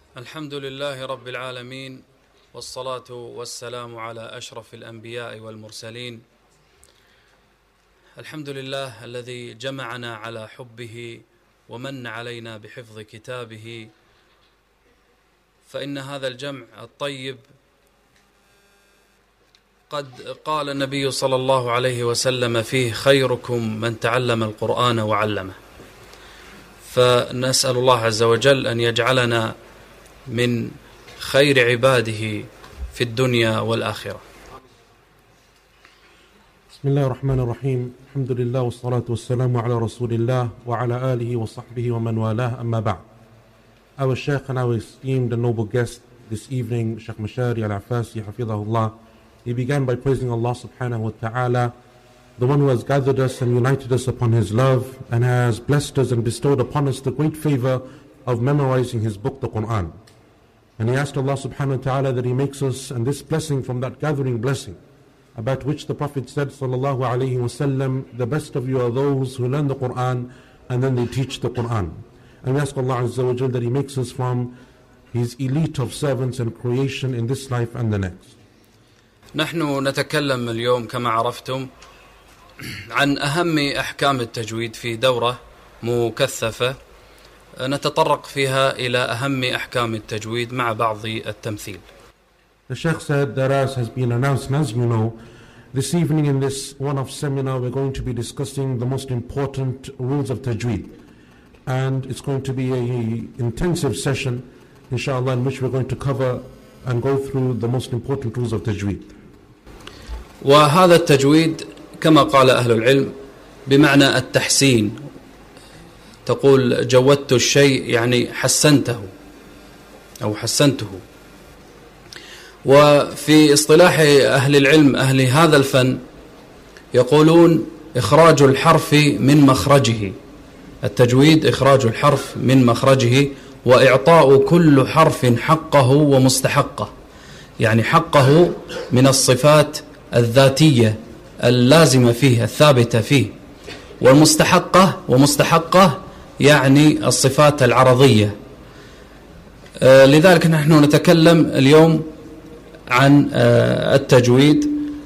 الحمد لله رب العالمين، والصلاة والسلام على أشرف الأنبياء والمرسلين. الحمد لله الذي جمعنا على حبه ومن علينا بحفظ كتابه، فإن هذا الجمع الطيب قد قال النبي صلى الله عليه وسلم فيه: خيركم من تعلم القرآن وعلمه. فنسأل الله عز وجل أن يجعلنا من خير عباده في الدنيا والآخرة. بسم الله الرحمن الرحيم. الحمد لله والصلاة والسلام على رسول الله وعلى آله وصحبه ومن والاه. أما بعد. Our Shaykh and our esteemed and noble guest this evening, Shaykh Mashari Al-Afasi Hafidhahullah, he began by praising Allah subhanahu wa ta'ala, the one who has gathered us and united us upon His love and has blessed us and bestowed upon us the great favor of memorizing His book, the Quran. And he asked Allah subhanahu wa ta'ala that He makes us and this blessing from that gathering blessing, about which the Prophet said sallallahu alayhi wasallam, the best of you are those who learn the Quran and then they teach the Quran. And we ask Allah Azza wa Jal that He makes us from His elite of servants and creation in this life and the next. نحن نتكلم اليوم كما عرفتم عن أهم أحكام التجويد في دورة مكثفة نتطرق فيها إلى أهم أحكام التجويد مع بعض التمثيل. The Sheikh said that as has been announced, and as you know, this evening in this one-off seminar we're going to be discussing the most important rules of tajweed. And it's going to be an intensive session, inshallah, in which we're going to cover and go through the most important rules of tajweed. وهذا التجويد كما قال أهل العلم بمعنى التحسين. تقول جودت الشيء يعني حسنته أو حسنته. وفي اصطلاح أهل العلم أهل هذا الفن يقولون إخراج الحرف من مخرجه. التجويد إخراج الحرف من مخرجه وإعطاء كل حرف حقه ومستحقه، يعني حقه من الصفات الذاتية اللازمة فيه الثابتة فيه، ومستحقه يعني الصفات العرضية. لذلك نحن نتكلم اليوم عن التجويد.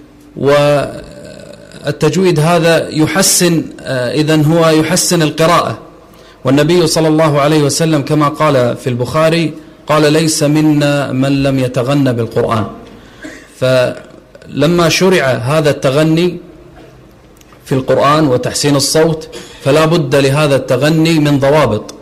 والتجويد هذا يحسن، إذن هو يحسن القراءة. والنبي صلى الله عليه وسلم كما قال في البخاري قال: ليس منا من لم يتغنى بالقرآن. فلما شرع هذا التغني في القرآن وتحسين الصوت فلا بد لهذا التغني من ضوابط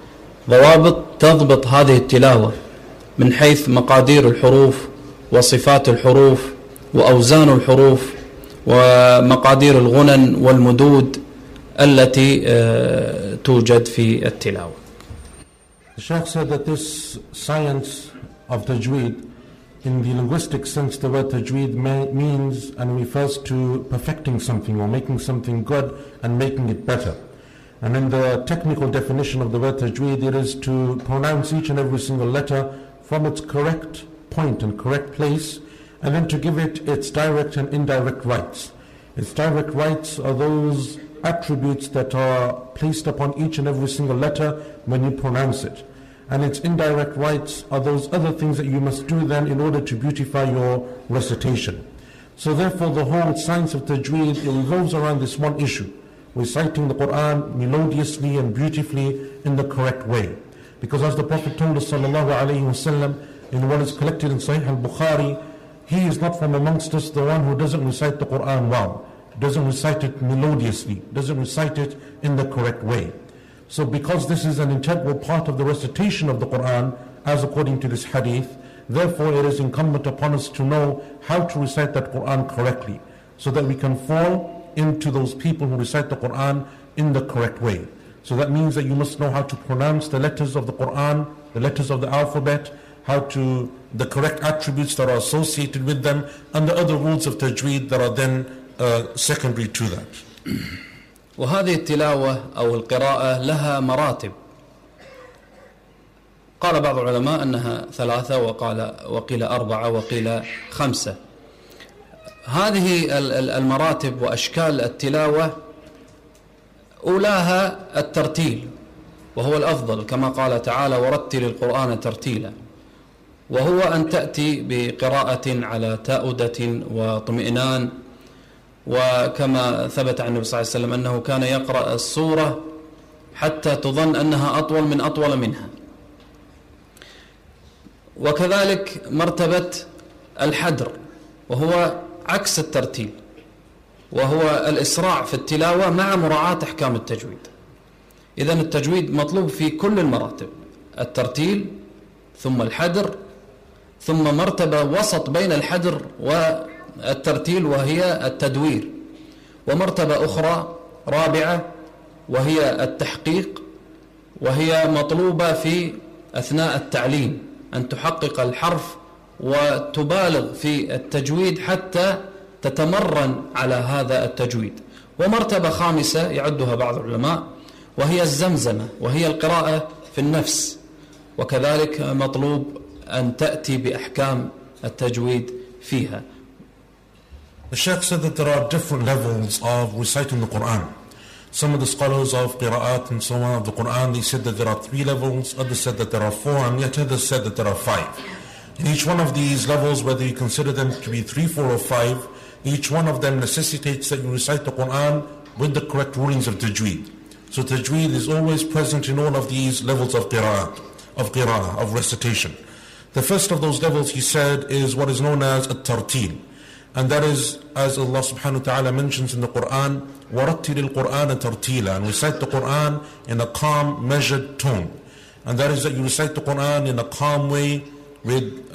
تضبط هذه التلاوة من حيث مقادير الحروف وصفات الحروف وأوزان الحروف ومقادير الغنن والمدود التي توجد في التلاوة. The Shaykh said that this science of tajweed, in the linguistic sense, the word tajweed means and refers to perfecting something or making something good and making it better. And in the technical definition of the word tajweed, it is to pronounce each and every single letter from its correct point and correct place, and then to give it its direct and indirect rights. Its direct rights are those attributes that are placed upon each and every single letter when you pronounce it. And its indirect rights are those other things that you must do then in order to beautify your recitation. So therefore the whole science of tajweed, it revolves around this one issue: reciting the Quran melodiously and beautifully in the correct way. Because as the Prophet told us sallallahu alayhi wasallam in what is collected in Sahih al-Bukhari, he is not from amongst us the one who doesn't recite the Quran well, doesn't recite it melodiously, doesn't recite it in the correct way. So because this is an integral part of the recitation of the Quran, as according to this hadith, therefore it is incumbent upon us to know how to recite that Quran correctly, so that we can fall into those people who recite the Quran in the correct way. So that means that you must know how to pronounce the letters of the Quran, the letters of the alphabet, the correct attributes that are associated with them, and the other rules of tajweed that are then secondary to that. وهذه التلاوة أو القراءة لها مراتب. قال بعض العلماء أنها 3 وقيل 4 وقيل 5. هذه المراتب وأشكال التلاوة أولاها الترتيل، وهو الأفضل كما قال تعالى ورتل القرآن ترتيلا، وهو أن تأتي بقراءة على تأودة واطمئنان، وكما ثبت عن النبي صلى الله عليه وسلم أنه كان يقرأ السورة حتى تظن أنها أطول منها. وكذلك مرتبة الحدر وهو عكس الترتيل، وهو الإسراع في التلاوة مع مراعاة أحكام التجويد. إذن التجويد مطلوب في كل المراتب، الترتيل ثم الحدر ثم مرتبة وسط بين الحدر والترتيل وهي التدوير، ومرتبة أخرى رابعة وهي التحقيق، وهي مطلوبة في أثناء التعليم أن تحقق الحرف وتبالغ في التجويد حتى تتمرن على هذا التجويد. ومرتبة خامسة يعدها بعض العلماء وهي الزمزمة، وهي القراءة في النفس، وكذلك مطلوب أن تأتي بأحكام التجويد فيها. The Shaykh said that there are different levels of reciting the Quran. Some of the scholars of Qira'at and so on of the Quran, they said that there are 3 levels, others said that there are 4, and yet others said that there are 5. In each one of these levels, whether you consider them to be 3, 4 or 5, each one of them necessitates that you recite the Quran with the correct rulings of tajweed. So tajweed is always present in all of these levels of qira'ah, of recitation. The first of those levels, he said, is what is known as at-tartil. And that is, as Allah subhanahu wa ta'ala mentions in the Quran, وَرَتِّلِ الْقُرْآنَ تَرْتِيلًا, and recite the Quran in a calm, measured tone. And that is that you recite the Quran in a calm way, in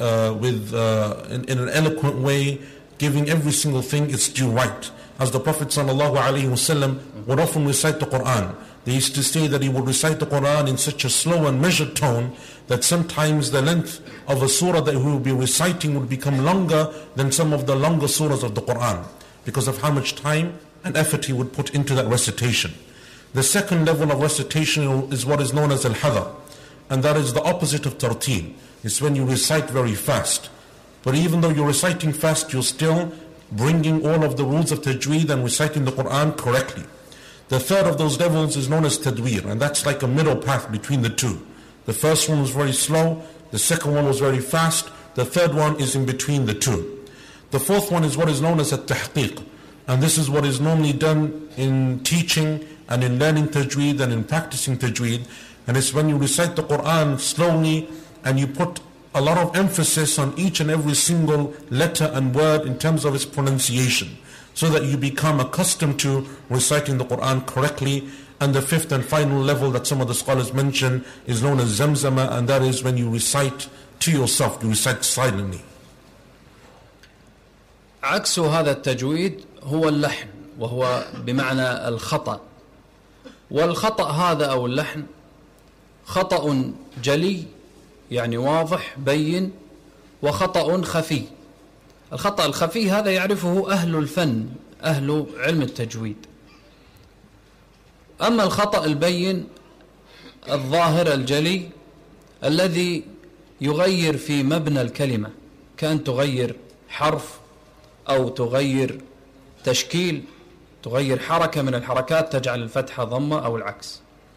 an eloquent way, giving every single thing its due right. As the Prophet sallallahu alaihi wasallam would often recite the Quran, they used to say that he would recite the Quran in such a slow and measured tone that sometimes the length of a surah that he would be reciting would become longer than some of the longer surahs of the Quran, because of how much time and effort he would put into that recitation. The second level of recitation is what is known as al-hadar, and that is the opposite of tartil. It's when you recite very fast. But even though you're reciting fast, you're still bringing all of the rules of tajweed and reciting the Quran correctly. The third of those levels is known as tadweer, and that's like a middle path between the two. The first one was very slow, the second one was very fast, the third one is in between the two. The fourth one is what is known as at-tahqiq, and this is what is normally done in teaching and in learning tajweed and in practicing tajweed, and it's when you recite the Quran slowly and you put a lot of emphasis on each and every single letter and word in terms of its pronunciation, so that you become accustomed to reciting the Quran correctly. And the fifth and final level that some of the scholars mention is known as zamzama, and that is when you recite to yourself, you recite silently. عكس هذا التجويد هو اللحن، وهو بمعنى الخطأ. والخطأ هذا أو اللحن خطأ جلي يعني واضح بين، وخطأ خفي. الخطأ الخفي هذا يعرفه أهل الفن، أهل علم التجويد. أما الخطأ البين الظاهر الجلي الذي يغير في مبنى الكلمة، كأن تغير حرف أو تغير تشكيل، تغير حركة من الحركات تجعل الفتحة ضمة أو العكس.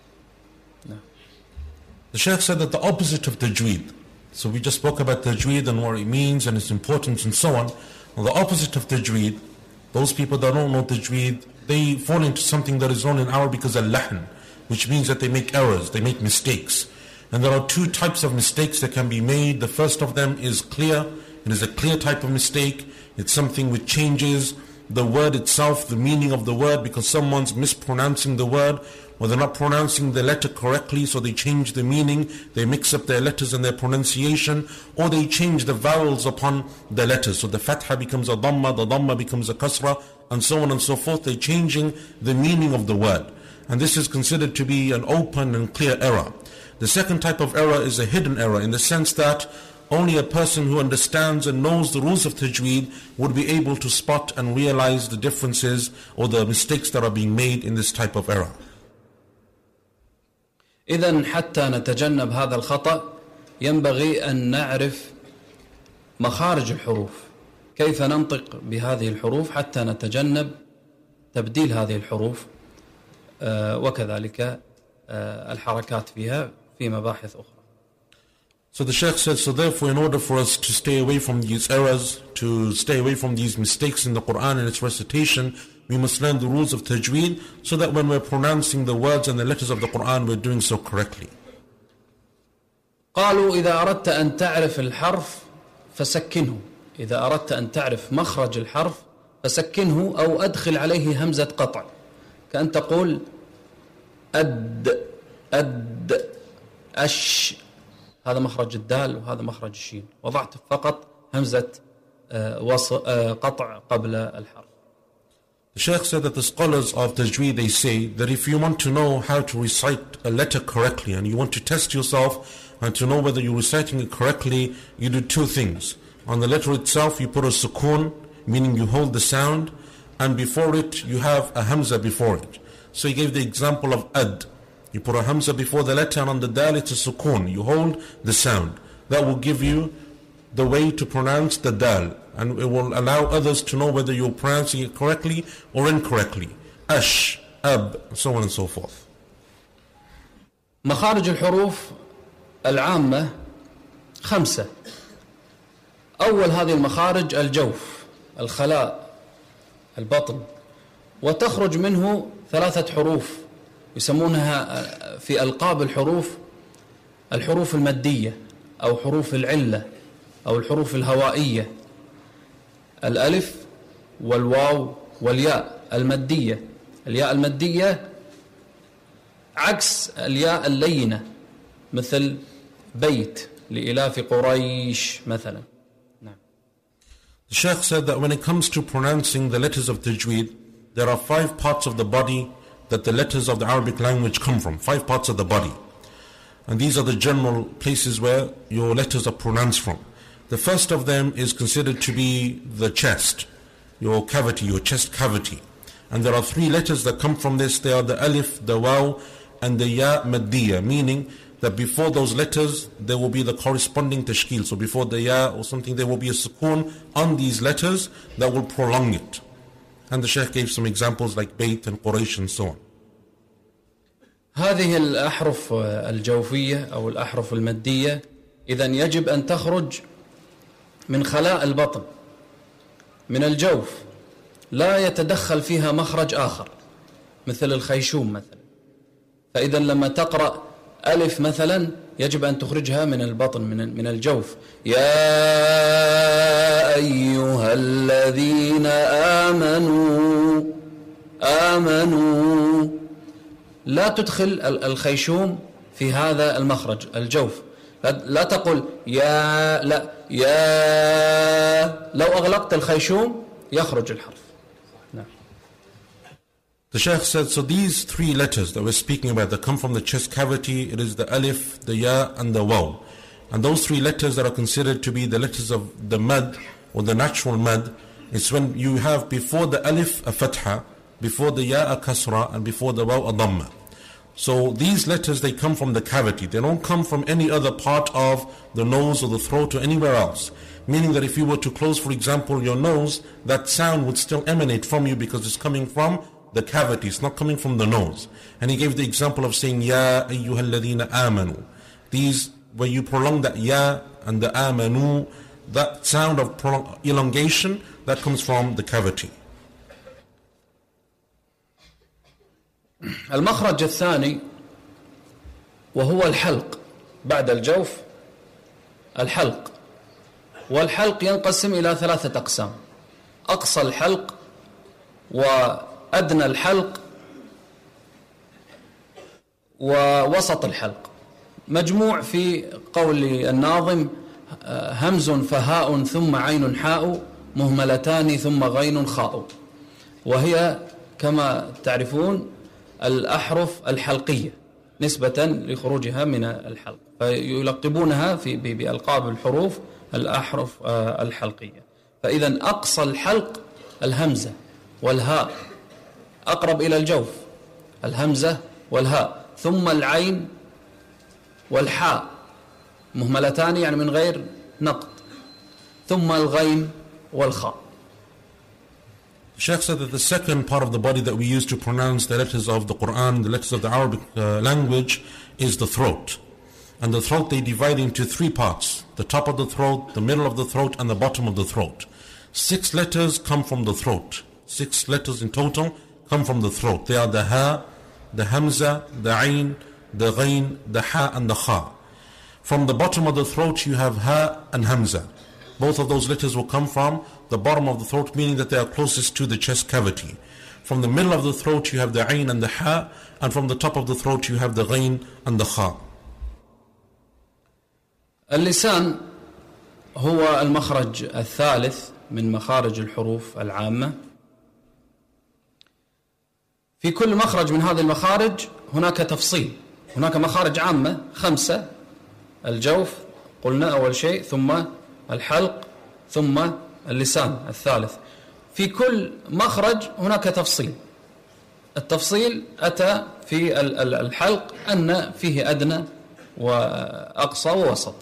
The Shaykh said that the opposite of tajweed, so we just spoke about tajweed and what it means and its importance and so on. Well, the opposite of tajweed, those people that don't know tajweed, they fall into something that is known in Arabic as al-lahn, which means that they make errors, they make mistakes. And there are 2 types of mistakes that can be made. The first of them is clear. It is a clear type of mistake. It's something which changes the word itself, the meaning of the word, because someone's mispronouncing the word, or they're not pronouncing the letter correctly, so they change the meaning, they mix up their letters and their pronunciation, or they change the vowels upon the letters. So the fatha becomes a dhamma, the dhamma becomes a kasra, and so on and so forth. They're changing the meaning of the word. And this is considered to be an open and clear error. The second type of error is a hidden error, in the sense that only a person who understands and knows the rules of tajweed would be able to spot and realize the differences or the mistakes that are being made in this type of error. إذن حتى نتجنب هذا الخطأ ينبغي أن نعرف مخارج الحروف، كيف ننطق بهذه الحروف حتى نتجنب تبديل هذه الحروف، وكذلك الحركات فيها في مباحث أخرى. So the Shaykh said, so therefore in order for us to stay away from these errors, to stay away from these mistakes in the Quran and its recitation, we must learn the rules of tajweed so that when we're pronouncing the words and the letters of the Quran, we're doing so correctly. قالوا إذا أردت أن تعرف الحرف فسكنه، إذا أردت أن تعرف مخرج الحرف فسكنه أو أدخل عليه همزة قطع، كأن تقول أد أش، هذا مخرج الدال وهذا مخرج الشين، وضعت فقط همزة قطع قبل الحرف. The Shaykh said that the scholars of Tajweed, they say that if you want to know how to recite a letter correctly and you want to test yourself and to know whether you're reciting it correctly, you do two things. On the letter itself you put a sukoon, meaning you hold the sound, and before it you have a hamza before it. So he gave the example of ad. You put a hamza before the letter, and on the dal it's a sukoon. You hold the sound. That will give you the way to pronounce the dal, and it will allow others to know whether you're pronouncing it correctly or incorrectly. Ash, ab, so on and so forth. مخارج الحروف العامة 5. أول هذه المخارج الجوف، الخلاء، البطن، وتخرج منه 3 حروف يسمونها في ألقاب الحروف المادية أو حروف العلة أو الحروف الهوائية، الألف والواو والياء المادية. الياء المادية عكس الياء اللينة، مثل بيت لإلاف قريش مثلا. The Shaykh said that when it comes to pronouncing the letters of Tajweed, there are 5 parts of the body that the letters of the Arabic language come from. 5 parts of the body. And these are the general places where your letters are pronounced from. The first of them is considered to be the chest, your cavity, your chest cavity. And there are 3 letters that come from this. They are the alif, the waw, and the ya maddiya, meaning that before those letters there will be the corresponding tashkil. So before the ya or something there will be a sukoon on these letters that will prolong it. And the Shaykh gave some examples like Bayt and Quraysh and so on. هذه الأحرف الجوفية أو الأحرف المادية إذن يجب أن تخرج من خلاء البطن، من الجوف، لا يتدخل فيها مخرج آخر مثل الخيشوم مثلا. فإذا لما تقرأ ألف مثلا يجب أن تخرجها من البطن، من الجوف. يا أيها الذين آمنوا، لا تدخل الخيشوم في هذا المخرج الجوف. لا تقول يا، لا يا، لو أغلقت الخيشوم يخرج الحرف. The Shaykh said, so these 3 letters that we're speaking about that come from the chest cavity, it is the alif, the ya, and the waw. And those 3 letters that are considered to be the letters of the mad or the natural mad, it's when you have before the alif a fatha, before the ya a kasra, and before the waw a dhamma. So these letters, they come from the cavity. They don't come from any other part of the nose or the throat or anywhere else. Meaning that if you were to close, for example, your nose, that sound would still emanate from you because it's coming from the cavity, it's not coming from the nose. And he gave the example of saying Ya ayyuhal ladhina amanu. These, where you prolong that Ya and the amanu, that sound of elongation, that comes from the cavity. المخرج الثاني وهو الحلق بعد الجوف، الحلق. والحلق ينقسم إلى 3 أقسام: أقصى الحلق وأدنى الحلق ووسط الحلق. مجموع في قول الناظم: همز فهاء ثم عين حاء مهملتان ثم غين خاء. وهي كما تعرفون الأحرف الحلقية نسبة لخروجها من الحلق، فيلقبونها بألقاب الحروف الأحرف الحلقية. فإذا أقصى الحلق الهمزة والهاء أقرب إلى الجوف، الهمزة والهاء، ثم العين والحاء مهملتان يعني من غير نقط، ثم الغين والخاء. Sheikh said that the second part of the body that we use to pronounce the letters of the Quran, the letters of the Arabic language, is the throat. And the throat they divide into three parts: the top of the throat, the middle of the throat, and the bottom of the throat. 6 letters come from the throat. 6 letters in total come from the throat. They are the ha, the hamza, the ain, the ghain, the ha, and the kha. From the bottom of the throat you have ha and hamza. Both of those letters will come from the bottom of the throat, meaning that they are closest to the chest cavity. From the middle of the throat you have the ain and the ha, and from the top of the throat you have the ghain and the kha. اللسان هو المخرج الثالث من مخارج الحروف العامة. في كل مخرج من هذه المخارج هناك تفصيل. هناك مخارج عامة 5: الجوف قلنا أول شيء، ثم الحلق، ثم اللسان الثالث. في كل مخرج هناك تفصيل. التفصيل أتى في الحلق أن فيه أدنى وأقصى ووسط.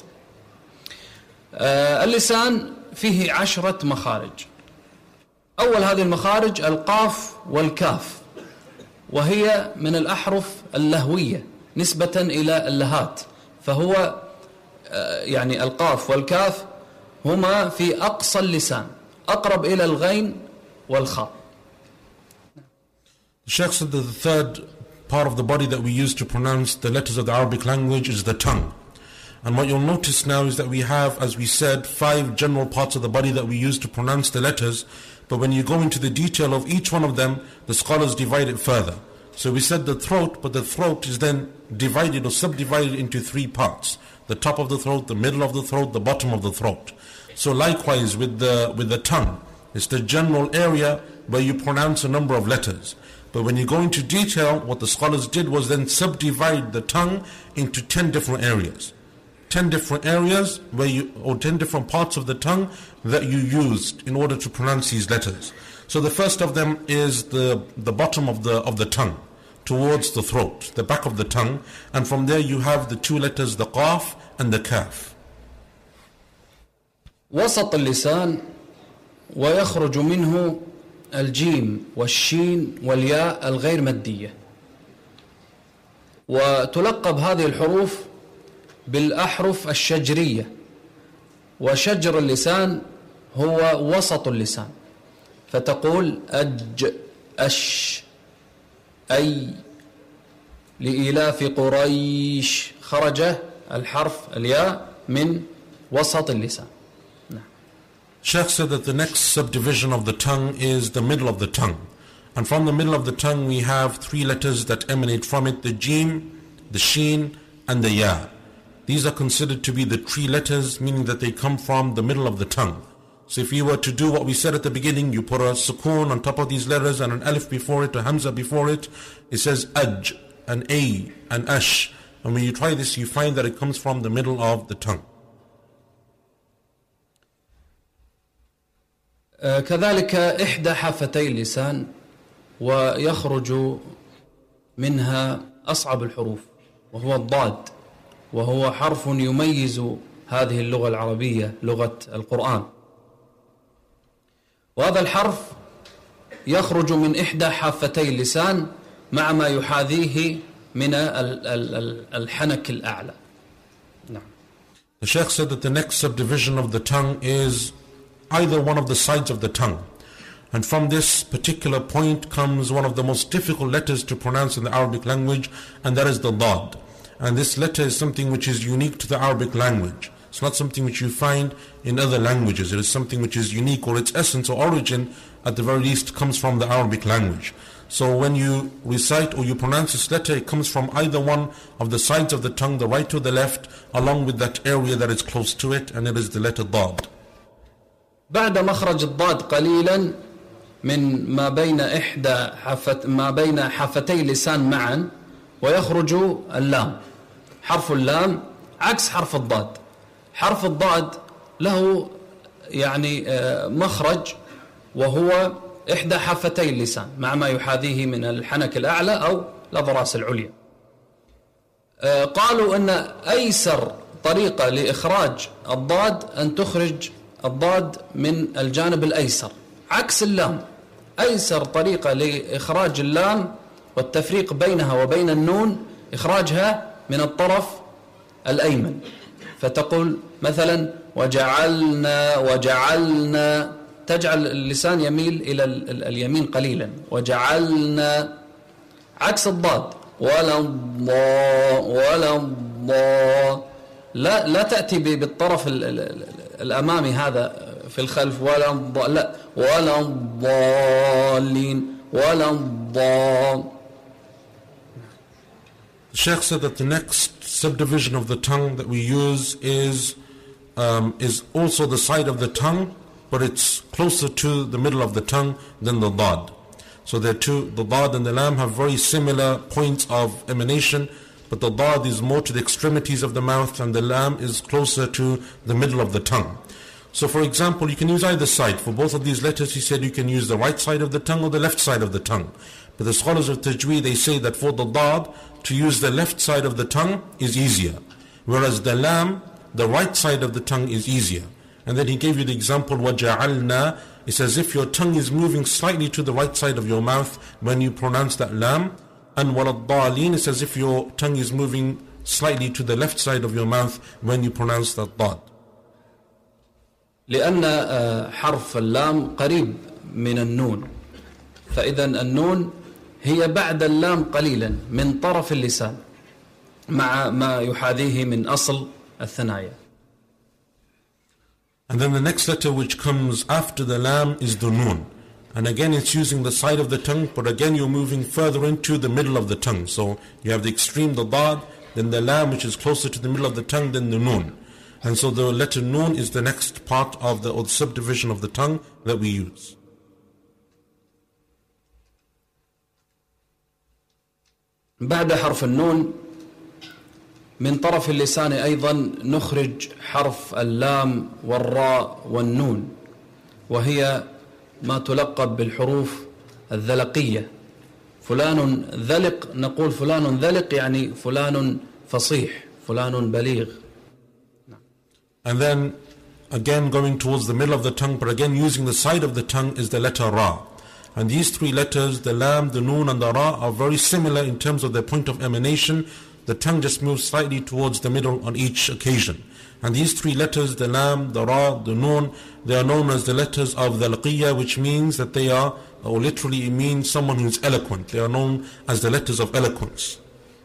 اللسان فيه 10 مخارج. أول هذه المخارج القاف والكاف، وهي من الأحرف اللهوية نسبة إلى اللهات، فهو يعني القاف والكاف هما في أقصى اللسان، أقرب إلى الغين والخاء. The Shaykh said that the third part of the body that we use to pronounce the letters of the Arabic language is the tongue. And what you'll notice now is that we have, as we said, 5 general parts of the body that we use to pronounce the letters. But when you go into the detail of each one of them, the scholars divide it further. So we said the throat, but the throat is then divided or subdivided into 3 parts: the top of the throat, the middle of the throat, the bottom of the throat. So likewise with the tongue, it's the general area where you pronounce a number of letters. But when you go into detail, what the scholars did was then subdivide the tongue into 10 different areas. 10 different areas where or 10 different parts of the tongue that you used in order to pronounce these letters. So the first of them is the bottom of the tongue, towards the throat, the back of the tongue, and from there you have the 2 letters, the qaf and the kaf. وسط اللسان ويخرج منه الجيم والشين والياء الغير مادية، وتلقب هذه الحروف بالأحرف الشجرية. وشجر اللسان هو وسط اللسان، فتقول أج، أش، أي، لإيلاف قريش. خرج الحرف الياء من وسط اللسان. Shaykh said that the next subdivision of the tongue is the middle of the tongue. And from the middle of the tongue we have 3 letters that emanate from it: the jim, the sheen, and the ya. These are considered to be the 3 letters, meaning that they come from the middle of the tongue. So if you were to do what we said at the beginning, you put a sukoon on top of these letters and an alif before it, a hamza before it, it says aj, and a, and ash. And when you try this, you find that it comes from the middle of the tongue. كذلك إحدى حافتي اللسان ويخرج منها أصعب الحروف، وهو الضاد، وهو حرف يميز هذه اللغة العربية، لغة القرآن. وهذا الحرف يخرج من إحدى حافتي اللسان مع ما يحاذيه من الحنك الأعلى. نعم. The Shaykh said that the next subdivision of the tongue is either one of the sides of the tongue. And from this particular point comes one of the most difficult letters to pronounce in the Arabic language, and that is the dad. And this letter is something which is unique to the Arabic language. It's not something which you find in other languages. It is something which is unique, or its essence or origin at the very least comes from the Arabic language. So when you recite or you pronounce this letter, it comes from either one of the sides of the tongue, the right or the left, along with that area that is close to it, and it is the letter dad. بعد مخرج الضاد قليلا من ما بين حافتي اللسان معا، ويخرج اللام. حرف اللام عكس حرف الضاد. حرف الضاد له يعني مخرج وهو إحدى حافتي اللسان مع ما يحاذيه من الحنك الأعلى أو الأضراس العليا. قالوا أن أيسر طريقة لإخراج الضاد أن تخرج الضاد من الجانب الأيسر عكس اللام. أيسر طريقة لإخراج اللام والتفريق بينها وبين النون إخراجها من الطرف الأيمن، فتقول مثلا وجعلنا تجعل اللسان يميل إلى اليمين قليلا، وجعلنا، عكس الضاد ولا الضاء، لا تأتي بالطرف الأمامي هذا في الخلف ولا الضالين ولا الضال. The Shaykh said that the next subdivision of the tongue that we use is also the side of the tongue, but it's closer to the middle of the tongue than the dad. So the dad and the lam have very similar points of emanation, but the dad is more to the extremities of the mouth and the lam is closer to the middle of the tongue. So for example, you can use either side. For both of these letters, he said you can use the right side of the tongue or the left side of the tongue. But the scholars of Tajweed, they say that for the dad, to use the left side of the tongue is easier, whereas the lam, the right side of the tongue is easier. And then he gave you the example, وَجَعَلْنَا. It's as if your tongue is moving slightly to the right side of your mouth when you pronounce that lam. And وَلَضَّالِينَ, it's as if your tongue is moving slightly to the left side of your mouth when you pronounce that dad. لأن حرف اللام قريب من النون، فإذا النون هي بعد اللام قليلا من طرف اللسان مع ما يحاذيه من أصل الثنايا. And then the next letter which comes after the lam is the nun. And again it's using the side of the tongue, but again you're moving further into the middle of the tongue. So you have the extreme, the dad, then the lam which is closer to the middle of the tongue, then the nun. And so the letter nun is the next part of the subdivision of the tongue that we use. بعد حرف النون من طرف اللسان أيضا نخرج حرف اللام والراء والنون، وهي ما تلقب بالحروف الذلقية. فلان ذلق، نقول فلان ذلق يعني فلان فصيح، فلان بليغ. And then again going towards the middle of the tongue, but again using the side of the tongue is the letter ra. And these three letters, the lam, the noon and the ra, are very similar in terms of their point of emanation. The tongue just moves slightly towards the middle on each occasion. And these three letters, the lam, the ra, the noon, they are known as the letters of the laqiyya, which means that they are, or literally it means someone who is eloquent. They are known as the letters of eloquence.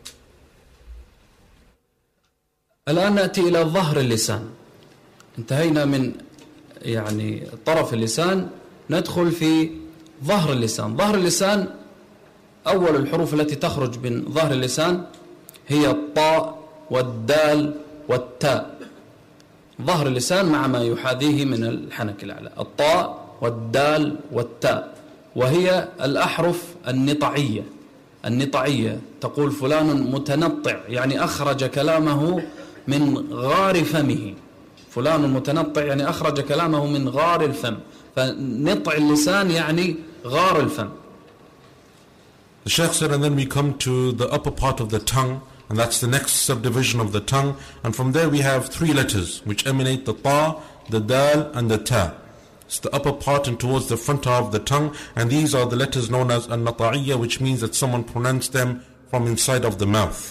الآن نأتي إلى ظهر اللسان. انتهينا من يعني طرف اللسان، ندخل في ظهر اللسان. ظهر اللسان أول الحروف التي تخرج من ظهر اللسان هي الطاء والدال والتاء. ظهر اللسان مع ما يحاذيه من الحنك الأعلى، الطاء والدال والتاء، وهي الأحرف النطعية. النطعية تقول فلان متنطع، يعني أخرج كلامه من غار فمه. فلان متنطع يعني أخرج كلامه من غار الفم، فنطع اللسان يعني غار الفم. The Shaykh said, and then we come to the upper part of the tongue, and that's the next subdivision of the tongue. And from there we have three letters which emanate, the ta, the dal and the ta. It's the upper part and towards the front of the tongue, and these are the letters known as an-nata'iyya, which means that someone pronounced them from inside of the mouth.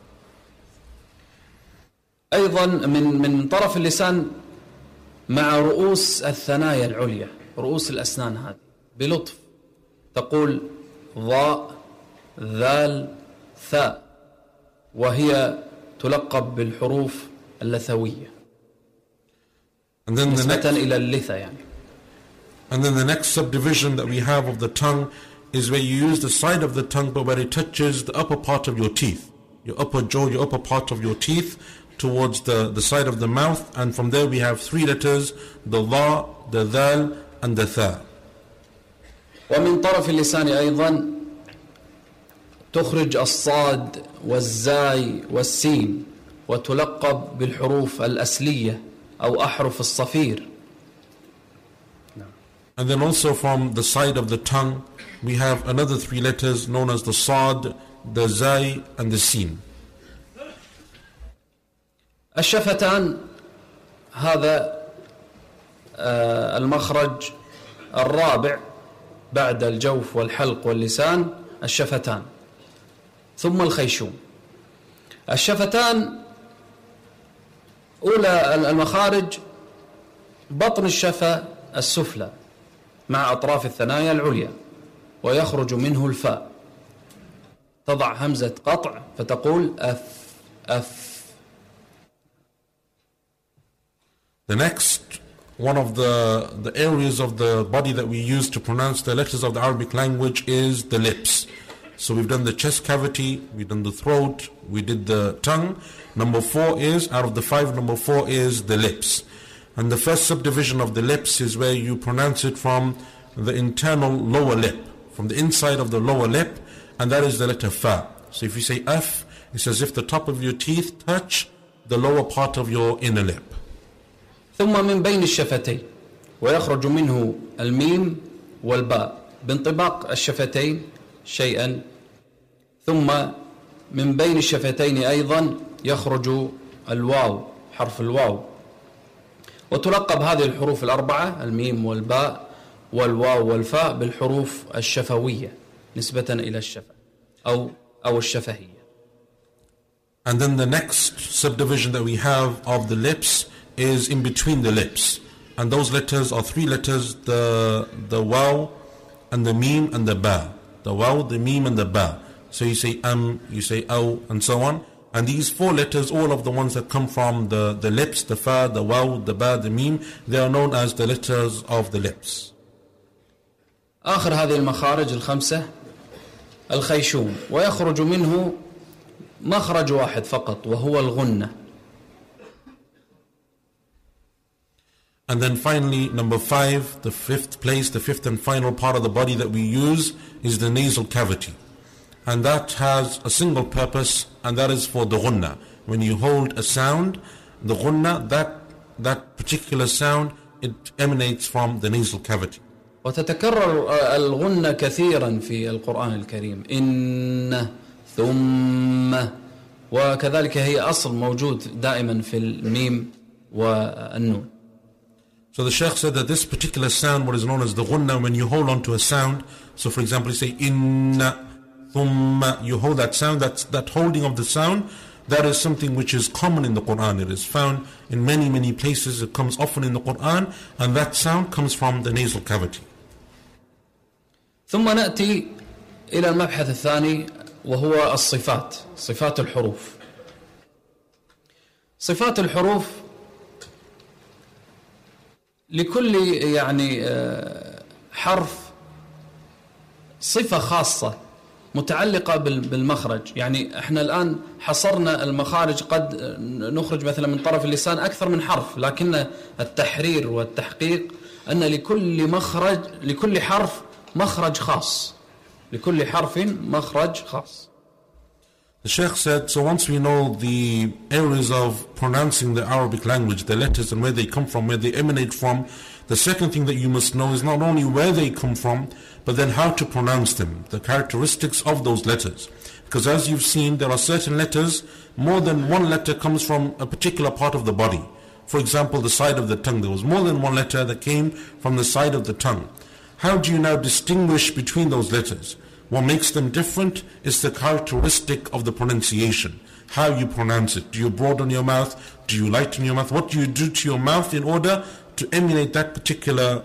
أيضا من طرف اللسان مع رؤوس الثنايا العليا، رؤوس الأسنان هذه بلطف تقول ضاء ذال ثاء، وهي تلقب بالحروف اللثوية نسبة إلى اللثة يعني. And then the next subdivision that we have of the tongue is where you use the side of the tongue, but where it touches the upper part of your teeth, your upper jaw, your upper part of your teeth, towards the side of the mouth. And from there we have three letters, the dha, the dhal and the tha. ومن طرف اللسان أيضا تخرج الصاد والزاي والسين، وتلقب بالحروف الأسلية أو أحرف الصفير. And then also from the side of the tongue we have another three letters known as the sad, the zai and the sin. الشفتان هذا المخرج الرابع بعد الجوف والحلق واللسان الشفتان، ثم الخيشوم. الشفتان أولى المخارج بطن الشفة السفلى مع أطراف الثنايا العليا، ويخرج منه الفاء، تضع همزة قطع فتقول أف أف. The next one of the areas of the body that we use to pronounce the letters of the Arabic language is the lips. So we've done the chest cavity, we've done the throat, we did the tongue. Number 4 is, out of the 5, number 4 is the lips. And the first subdivision of the lips is where you pronounce it from the internal lower lip, from the inside of the lower lip, and that is the letter fa. So if you say f, it's as if the top of your teeth touch the lower part of your inner lip. ثم من بين الشفتين ويخرج منه الميم والباء بانطباق الشفتين شيئا، ثم من بين الشفتين أيضا يخرج الواو، حرف الواو، وتلقب هذه الحروف الأربعة الميم والباء والواو والفاء بالحروف الشفوية نسبة إلى الشفة أو الشفهية. And then the next subdivision that we have of the lips is in between the lips, and those letters are 3 letters: the waw and the meme and the ba. The waw, the meme and the ba. So you say you say aw, and so on. And these 4 letters, all of the ones that come from the lips, the fa, the waw, the ba, the meme, they are known as the letters of the lips. آخر هذه المخارج الخمسة الخيشوم، ويخرج منه مخرج واحد فقط وهو الغنة. And then finally, number 5, the fifth and final part of the body that we use is the nasal cavity. And that has a single purpose, and that is for the ghunna. When you hold a sound, the ghunna, that particular sound, it emanates from the nasal cavity. وتتكرر الغنة كثيرا في القرآن الكريم، إن ثم، وكذلك هي أصل موجود دائما في الميم والنون. So the Shaykh said that this particular sound, what is known as the ghunna, when you hold on to a sound, so for example you say inna, thumma, you hold that sound, that holding of the sound, that is something which is common in the Quran. It is found in many, many places, it comes often in the Quran, and that sound comes from the nasal cavity. ثم نأتي إلى المبحث الثاني وهو الصفات، صفات الحروف. صفات الحروف لكل حرف صفة خاصة متعلقة بالمخرج. يعني احنا الآن حصرنا المخارج، قد نخرج مثلا من طرف اللسان أكثر من حرف، لكن التحرير والتحقيق أن لكل حرف مخرج خاص، لكل حرف مخرج خاص. The Shaykh said, so once we know the areas of pronouncing the Arabic language, the letters and where they come from, where they emanate from, the second thing that you must know is not only where they come from, but then how to pronounce them, the characteristics of those letters. Because as you've seen, there are certain letters, more than one letter comes from a particular part of the body. For example, the side of the tongue, there was more than one letter that came from the side of the tongue. How do you now distinguish between those letters? What makes them different is the characteristic of the pronunciation, how you pronounce it. Do you broaden your mouth? Do you lighten your mouth? What do you do to your mouth in order to emulate that particular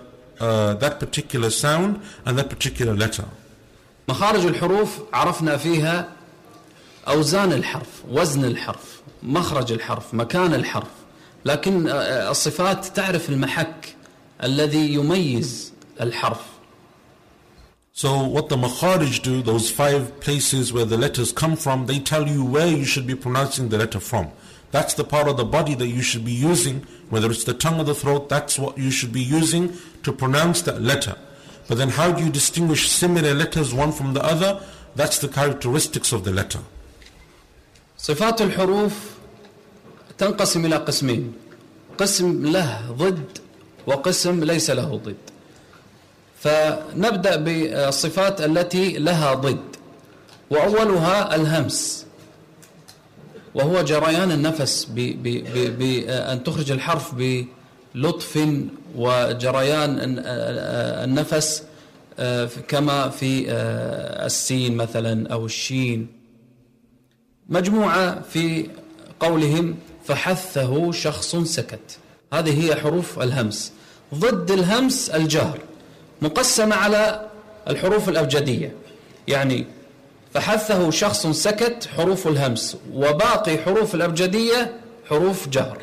sound and that particular letter? مخارج الحروف عرفنا فيها أوزان الحرف، وزن الحرف، مخرج الحرف، مكان الحرف، لكن الصفات تعرف المحك الذي يميز الحرف. So what the makharij do, those 5 places where the letters come from, they tell you where you should be pronouncing the letter from. That's the part of the body that you should be using, whether it's the tongue or the throat, that's what you should be using to pronounce that letter. But then how do you distinguish similar letters one from the other? That's the characteristics of the letter. صفات الحروف تنقسم إلى قسمين، قسم له ضد وقسم ليس له ضد. فنبدأ بالصفات التي لها ضد، وأولها الهمس، وهو جريان النفس بأن تخرج الحرف بلطف، وجريان النفس كما في السين مثلا أو الشين. مجموعة في قولهم فحثه شخص سكت، هذه هي حروف الهمس. ضد الهمس الجهر، مقسمة على الحروف الأبجدية، يعني فحثه شخص سكت حروف الهمس، وباقي حروف الأبجدية حروف جهر.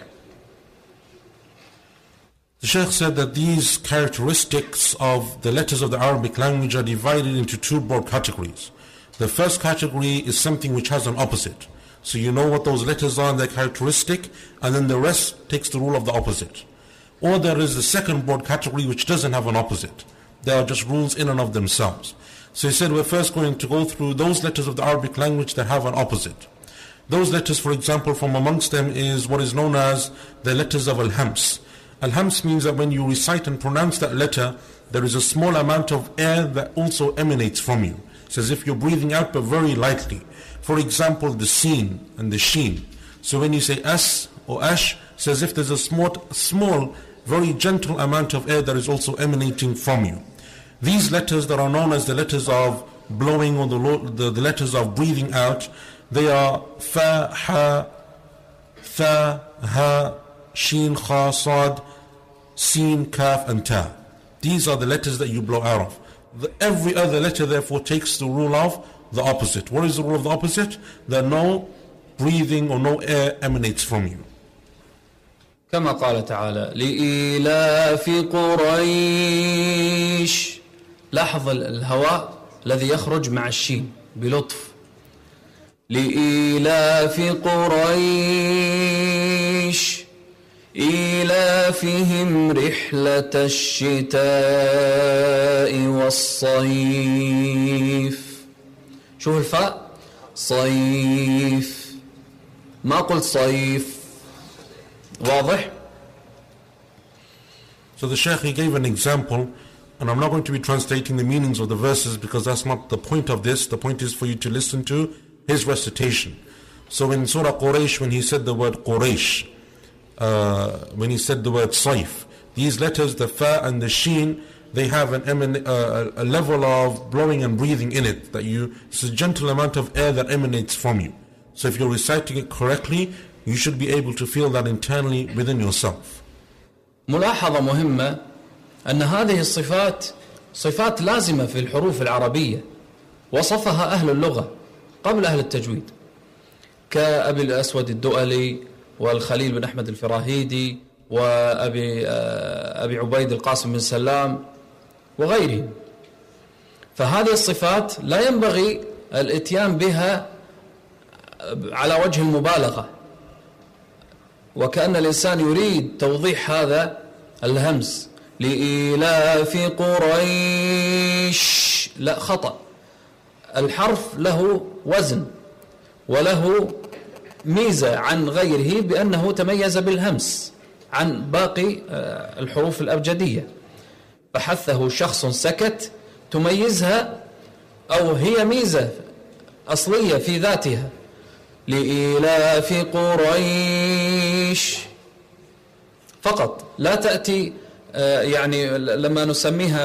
The Shaykh said that these characteristics of the letters of the Arabic language are divided into two broad categories. The first category is something which has an opposite. So you know what those letters are and their characteristic, and then the rest takes the rule of the opposite. Or there is the second broad category which doesn't have an opposite. They are just rules in and of themselves. So he said we're first going to go through those letters of the Arabic language that have an opposite. Those letters, for example, from amongst them is what is known as the letters of Al-Hams. Al-Hams means that when you recite and pronounce that letter, there is a small amount of air that also emanates from you. It's as if you're breathing out but very lightly. For example, the Seen and the Sheen. So when you say As or Ash, it's as if there's a small, very gentle amount of air that is also emanating from you. These letters that are known as the letters of blowing or the letters of breathing out, they are Fa, Ha, Tha, Ha, Sheen, Kha, Sad, Sin, Kaf and Ta. These are the letters that you blow out of. Every other letter therefore takes the rule of the opposite. What is the rule of the opposite? That no breathing or no air emanates from you. كما قال تعالى لإيلاف قريش. لاحظ الهواء الذي يخرج مع الشين بلطف. لإيلاف قريش إيلافهم رحلة الشتاء والصيف. شوف الفاء صيف، ما قلت صيف. واضح؟ So the Shaykh, he gave an example, and I'm not going to be translating the meanings of the verses because that's not the point of this. The point is for you to listen to his recitation. So in Surah Quraysh, when he said the word Quraysh, when he said the word Saif, these letters, the Fa and the Sheen, they have a level of blowing and breathing in it. It's a gentle amount of air that emanates from you. So if you're reciting it correctly, you should be able to feel that internally within yourself. ملاحظة مهمة أن هذه الصفات صفات لازمة في الحروف العربية، وصفها أهل اللغة قبل أهل التجويد، كأبي الأسود الدؤلي والخليل بن أحمد الفراهيدي وأبي عبيد القاسم بن سلام وغيرهم. فهذه الصفات لا ينبغي الاتيان بها على وجه المبالغة، وكأن الإنسان يريد توضيح هذا الهمس. لإيلاف قريش، لا، خطأ. الحرف له وزن وله ميزة عن غيره بأنه تميز بالهمس عن باقي الحروف الأبجدية. فحثه شخص سكت تميزها، أو هي ميزة أصلية في ذاتها. لإيلاف قريش فقط، لا تأتي يعني لما نسميها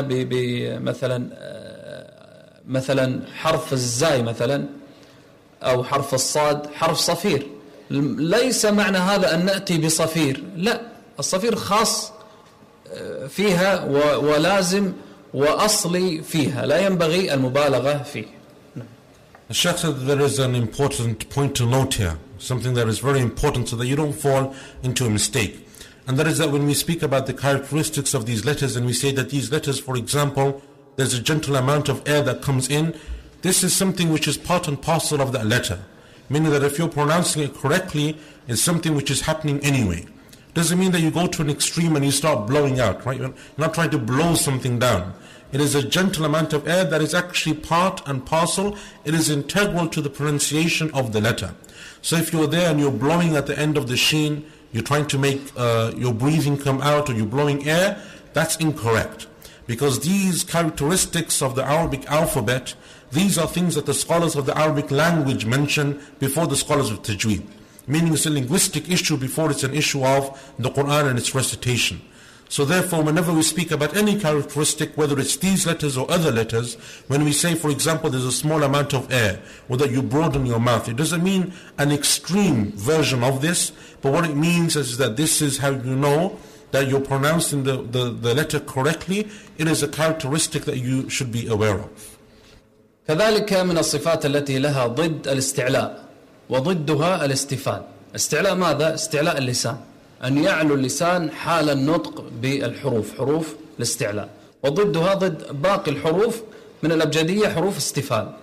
مثلا حرف الزاي مثلا أو حرف الصاد حرف صفير، ليس معنى هذا أن نأتي بصفير، لا، الصفير خاص فيها ولازم وأصلي فيها، لا ينبغي المبالغة فيه. The Shaykh said that there is an important point to note here, something that is very important so that you don't fall into a mistake. And that is that when we speak about the characteristics of these letters and we say that these letters, for example, there's a gentle amount of air that comes in, this is something which is part and parcel of that letter. Meaning that if you're pronouncing it correctly, it's something which is happening anyway. Doesn't mean that you go to an extreme and you start blowing out, right? You're not trying to blow something down. It is a gentle amount of air that is actually part and parcel. It is integral to the pronunciation of the letter. So if you're there and you're blowing at the end of the sheen, you're trying to make your breathing come out, or you're blowing air, that's incorrect. Because these characteristics of the Arabic alphabet, these are things that the scholars of the Arabic language mention before the scholars of Tajweed. Meaning it's a linguistic issue before it's an issue of the Quran and its recitation. So therefore, whenever we speak about any characteristic, whether it's these letters or other letters, when we say, for example, there's a small amount of air, or that you broaden your mouth, it doesn't mean an extreme version of this, but what it means is that this is how you know that you're pronouncing the letter correctly. It is a characteristic that you should be aware of. كذلك من الصفات التي لها ضد الاستعلاء وضدها الاستفال. استعلاء ماذا؟ استعلاء اللسان، أن يعلو اللسان حال النطق بالحروف، حروف الاستعلاء، وضدها ضد باقي الحروف من الأبجدية حروف استفال.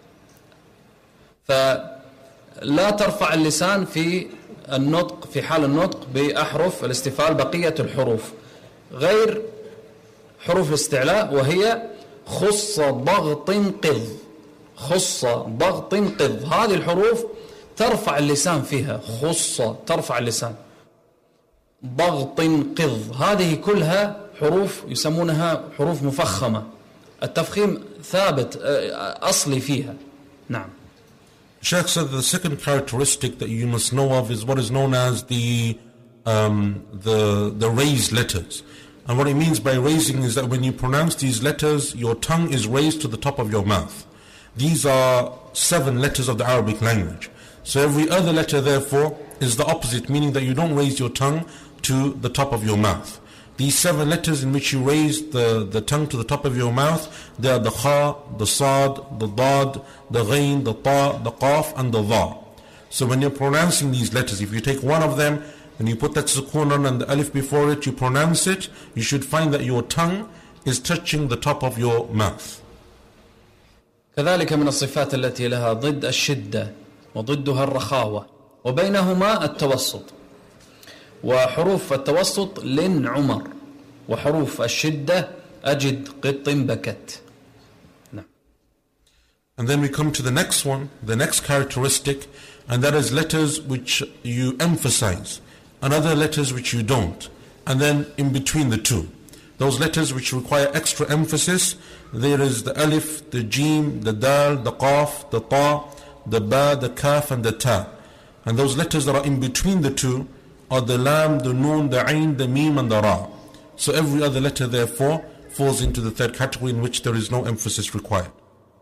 فلا ترفع اللسان في النطق في حال النطق بأحرف الاستفال بقية الحروف غير حروف الاستعلاء، وهي خص ضغط قض، خص ضغط قض. هذه الحروف ترفع اللسان فيها، خص ترفع اللسان، ضغط قض، هذه كلها حروف يسمونها حروف مفخمة، التفخيم ثابت أصلي فيها. نعم. Shaykh said the second characteristic that you must know of is what is known as the raised letters. And what it means by raising is that when you pronounce these letters, your tongue is raised to the top of your mouth. These are 7 letters of the Arabic language. So every other letter, therefore, is the opposite, meaning that you don't raise your tongue to the top of your mouth. These 7 letters in which you raise the tongue to the top of your mouth, they are the kha, the sad, the dad, the ghain, the ta, the qaf, and the dha. So when you're pronouncing these letters, if you take one of them and you put that sukoon on and the alif before it, you pronounce it, you should find that your tongue is touching the top of your mouth. كذلك من الصفات التي لها ضد الشدة وضدها الرخاوة وبينهما التوسط. وحروف التوسط لن عمر، وحروف الشدة أجد قط بكت. نعم. And then we come to the next one, the next characteristic, and that is letters which you emphasize and other letters which you don't, and then in between the two. Those letters which require extra emphasis, there is the alif, the jim, the dal, the qaf, the ta, the ba, the kaf, and the ta. And those letters that are in between the two are the lam, the noon, the ain, the mim, and the ra. So every other letter therefore falls into the third category in which there is no emphasis required.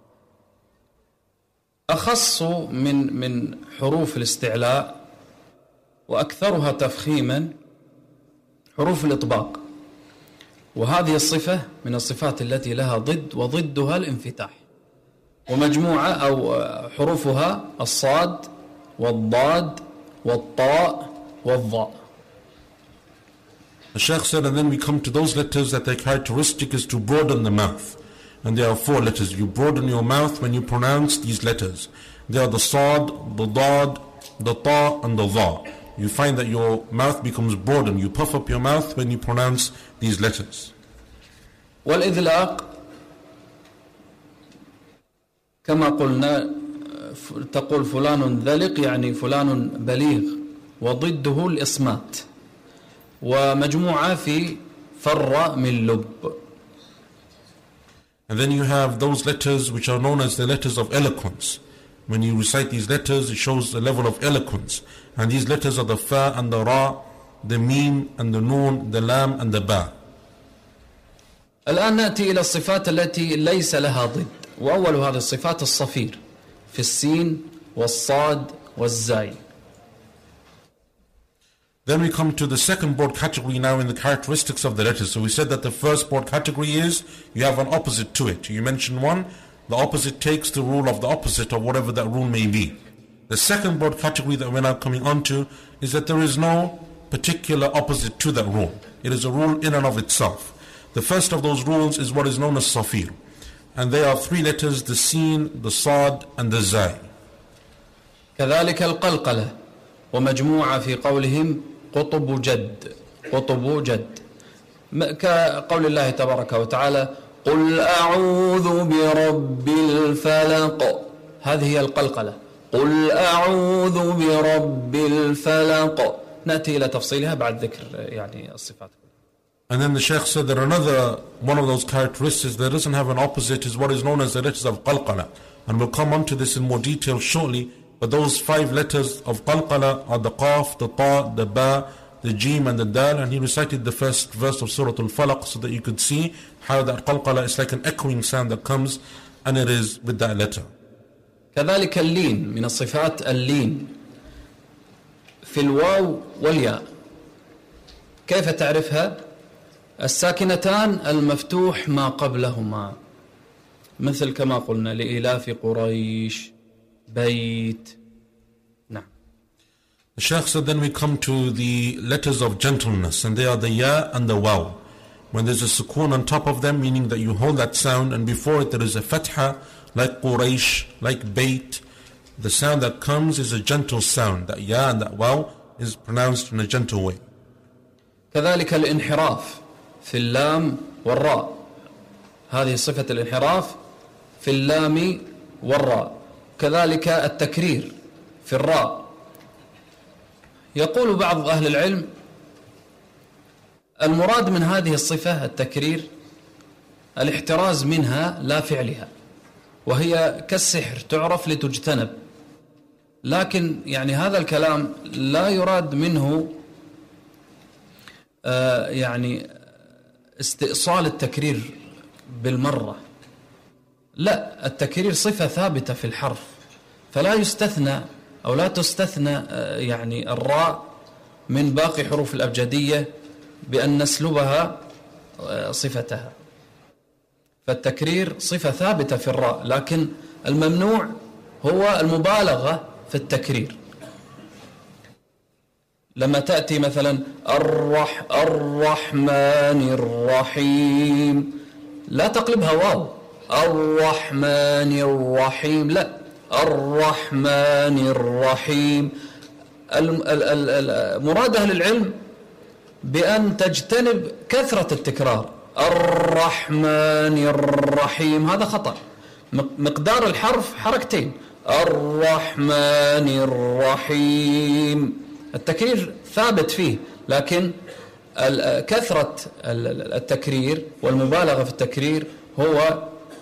أخص من حروف الاستعلاء وأكثرها تفخيما حروف الإطباق، وهذه الصفة من الصفات التي لها ضد وضدها الانفتاح، ومجموعة أو حروفها الصاد والضاد والطاء والضاء. The Shaykh said, and then we come to those letters that their characteristic is to broaden the mouth. And there are 4 letters. You broaden your mouth when you pronounce these letters. They are the sad, the dad, the ta, and the dha. You find that your mouth becomes broadened. You puff up your mouth when you pronounce these letters. والإذلاق كما قلنا تقول فلان ذلق يعني فلان بليغ، وضده الإصمات، ومجموعة في فر من لب. And then you have those letters which are known as the letters of eloquence. When you recite these letters, it shows the level of eloquence. And these letters are the fa and the ra, the mim and the noon, the lam and the ba. الآن نأتي إلى الصفات التي ليس لها ضد، وأول هذه الصفات الصفير في السين والصاد والزاي. Then we come to the second broad category now in the characteristics of the letters. So we said that the first broad category is you have an opposite to it. You mentioned one, the opposite takes the rule of the opposite of whatever that rule may be. The second broad category that we're now coming on to is that there is no particular opposite to that rule. It is a rule in and of itself. The first of those rules is what is known as safir. And they are 3 letters, the sin, the sad, and the zai. كذلك القلقلة ومجموعة في قولهم قطب جد، قطب جد، كقول الله تبارك وتعالى قل أعوذ برب الفلق، هذه هي القلقلة، قل أعوذ برب الفلق. نأتي إلى تفصيلها بعد ذكر يعني الصفات. And then the Shaykh said that another one of those characteristics that doesn't have an opposite is what is known as the letters of qalqala. And we'll come on to this in more detail shortly. But those 5 letters of qalqala are the qaf, the ta, the ba, the Jim and the Dal, and he recited the first verse of Surah Al-Falaq so that you could see how that qalqala is like an echoing sound that comes, and it is with that letter. كذلك اللين من الصفات اللين في الواو والياء. كيف تعرفها؟ الساكنتان المفتوح ما قبلهما، مثل كما قلنا لإلاف قريش، بيت. نعم. The Shaykh said then we come to the letters of gentleness, and they are the ya and the waw. When there's a sukoon on top of them, meaning that you hold that sound, and before it there is a fatha, like Quraysh, like Bayt, the sound that comes is a gentle sound. That ya and that waw is pronounced in a gentle way. كذلك الانحراف في اللام والراء، هذه صفة الانحراف في اللام والراء. كذلك التكرير في الراء. يقول بعض أهل العلم المراد من هذه الصفة التكرير الاحتراز منها لا فعلها، وهي كالسحر تعرف لتجتنب، لكن يعني هذا الكلام لا يراد منه يعني استئصال التكرير بالمرة، لا، التكرير صفة ثابتة في الحرف، فلا يستثنى أو لا تستثنى يعني الراء من باقي حروف الأبجدية بأن نسلبها صفتها. فالتكرير صفة ثابتة في الراء، لكن الممنوع هو المبالغة في التكرير. لما تأتي مثلا الرحمن الرحيم لا تقلبها واو، الرحمن الرحيم، لا، الرحمن الرحيم. مراد أهل العلم بأن تجتنب كثرة التكرار، الرحمن الرحيم، هذا خطأ. مقدار الحرف حركتين، الرحمن الرحيم، التكرير ثابت فيه، لكن كثرة التكرير والمبالغة في التكرير هو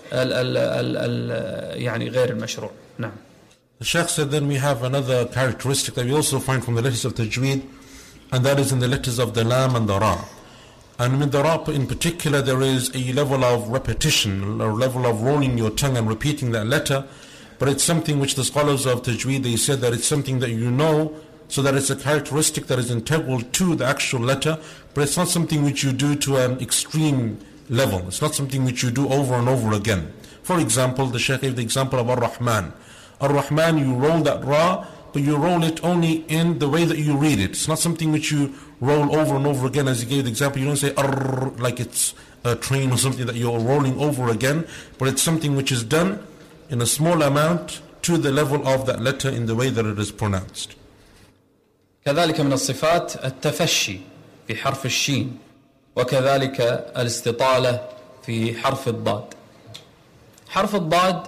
يعني غير المشروع. نعم. The Shaykh said then we have another characteristic that we also find from the letters of Tajweed, and that is in the letters of the Lam and the Ra. And in the Ra in particular there is a level of repetition, a level of rolling your tongue and repeating that letter, but it's something which the scholars of Tajweed, they said that it's something that you know, so that it's a characteristic that is integral to the actual letter, but it's not something which you do to an extreme level. It's not something which you do over and over again. For example, the Shaykh gave the example of Ar-Rahman. Ar-Rahman, you roll that Ra, but you roll it only in the way that you read it. It's not something which you roll over and over again. As he gave the example, you don't say Ar like it's a train or something that you're rolling over again, but it's something which is done in a small amount to the level of that letter in the way that it is pronounced. كذلك من الصفات التفشي في حرف الشين، وكذلك الاستطالة في حرف الضاد. حرف الضاد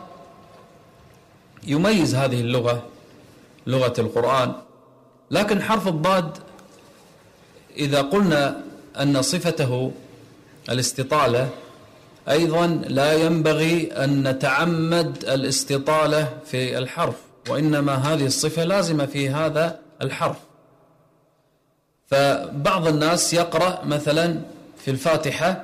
يميز هذه اللغة، لغة القرآن، لكن حرف الضاد إذا قلنا أن صفته الاستطالة، أيضا لا ينبغي أن نتعمد الاستطالة في الحرف، وإنما هذه الصفة لازمة في هذا الحرف. فبعض الناس يقرأ مثلا في الفاتحة،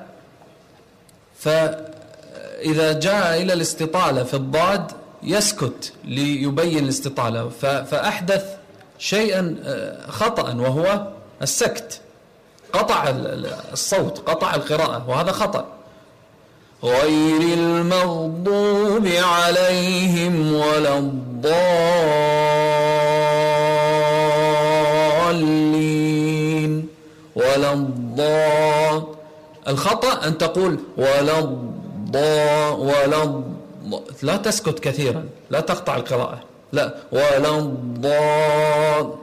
فإذا جاء إلى الاستطالة في الضاد يسكت ليبين الاستطالة، فأحدث شيئا خطأ وهو السكت، قطع الصوت، قطع القراءة، وهذا خطأ. غير المغضوب عليهم ولا الضالين ولا الضال. الخطأ أن تقول ولا لا تسكت كثيرا، لا تقطع القراءة، لا، ولا الضال،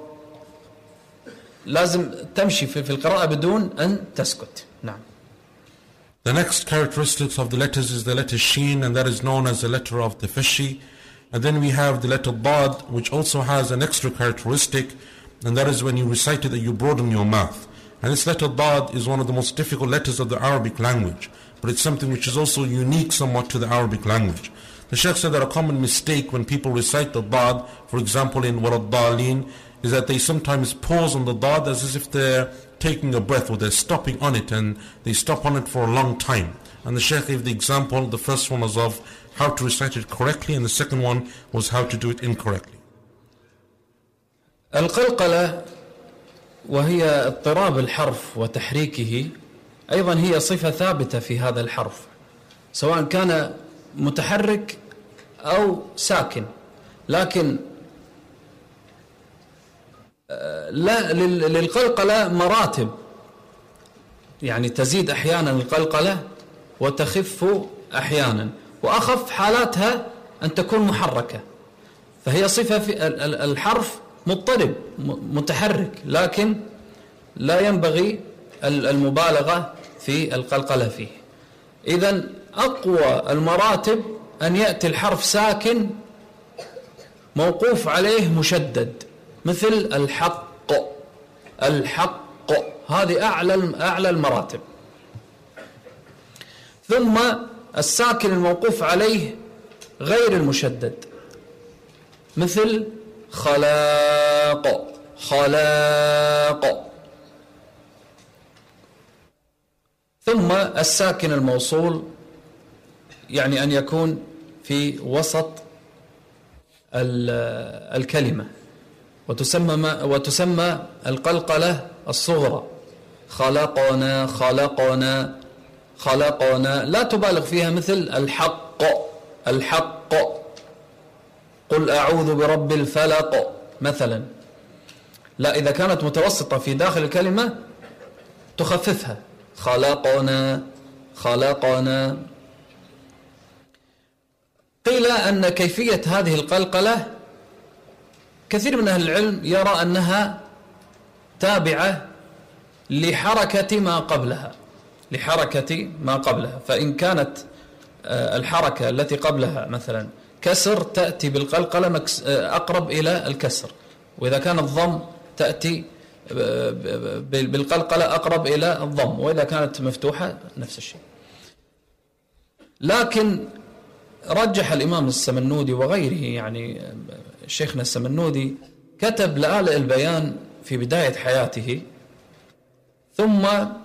لازم تمشي في القراءة بدون أن تسكت. نعم. The next characteristics of the letters is the letter Sheen, and that is known as the letter of the Fashi. And then we have the letter Dad, which also has an extra characteristic, and that is when you recite it that you broaden your mouth. And this letter Dad is one of the most difficult letters of the Arabic language, but it's something which is also unique somewhat to the Arabic language. The Shaykh said that a common mistake when people recite the Dad, for example in Waladdalin, is that they sometimes pause on the dad as if they're taking a breath, or they're stopping on it, and they stop on it for a long time. And the Shaykh gave the example. The first one was of how to recite it correctly, and the second one was how to do it incorrectly. القلقلة وهي اضطراب الحرف وتحريكه أيضا هي صفة ثابتة في هذا الحرف، سواء كان متحرك أو ساكن، لكن لا للقلقلة مراتب، يعني تزيد أحيانا القلقلة وتخف أحيانا، وأخف حالاتها أن تكون محركة. فهي صفة في الحرف مضطرب متحرك، لكن لا ينبغي المبالغة في القلقلة فيه. إذن أقوى المراتب أن يأتي الحرف ساكن موقوف عليه مشدد، مثل الحق. الحق هذه أعلى المراتب. ثم الساكن الموقوف عليه غير المشدد، مثل خلاق. خلاق. ثم الساكن الموصول يعني أن يكون في وسط الكلمة، وتسمى القلقلة الصغرى. خلقنا خلقنا خلقنا، لا تبالغ فيها، مثل الحق. الحق. قل أعوذ برب الفلق مثلا، لا، إذا كانت متوسطة في داخل الكلمة تخففها. خلقنا خلقنا. قيل أن كيفية هذه القلقلة كثير من أهل العلم يرى أنها تابعة لحركة ما قبلها، لحركة ما قبلها. فإن كانت الحركة التي قبلها مثلا كسر، تأتي بالقلقلة أقرب إلى الكسر، وإذا كان الضم تأتي بالقلقلة أقرب إلى الضم، وإذا كانت مفتوحة نفس الشيء. لكن رجح الإمام السمنودي وغيره، يعني شيخنا السمنودي كتب لآلئ البيان في بداية حياته، ثم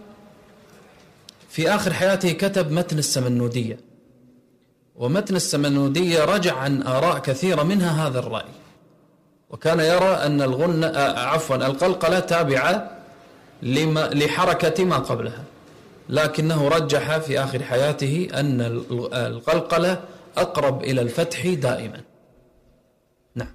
في آخر حياته كتب متن السمنودية، ومتن السمنودية رجع عن آراء كثيرة منها هذا الرأي، وكان يرى أن القلقلة تابعة لحركة ما قبلها، لكنه رجح في آخر حياته أن القلقلة أقرب إلى الفتح دائما. نعم.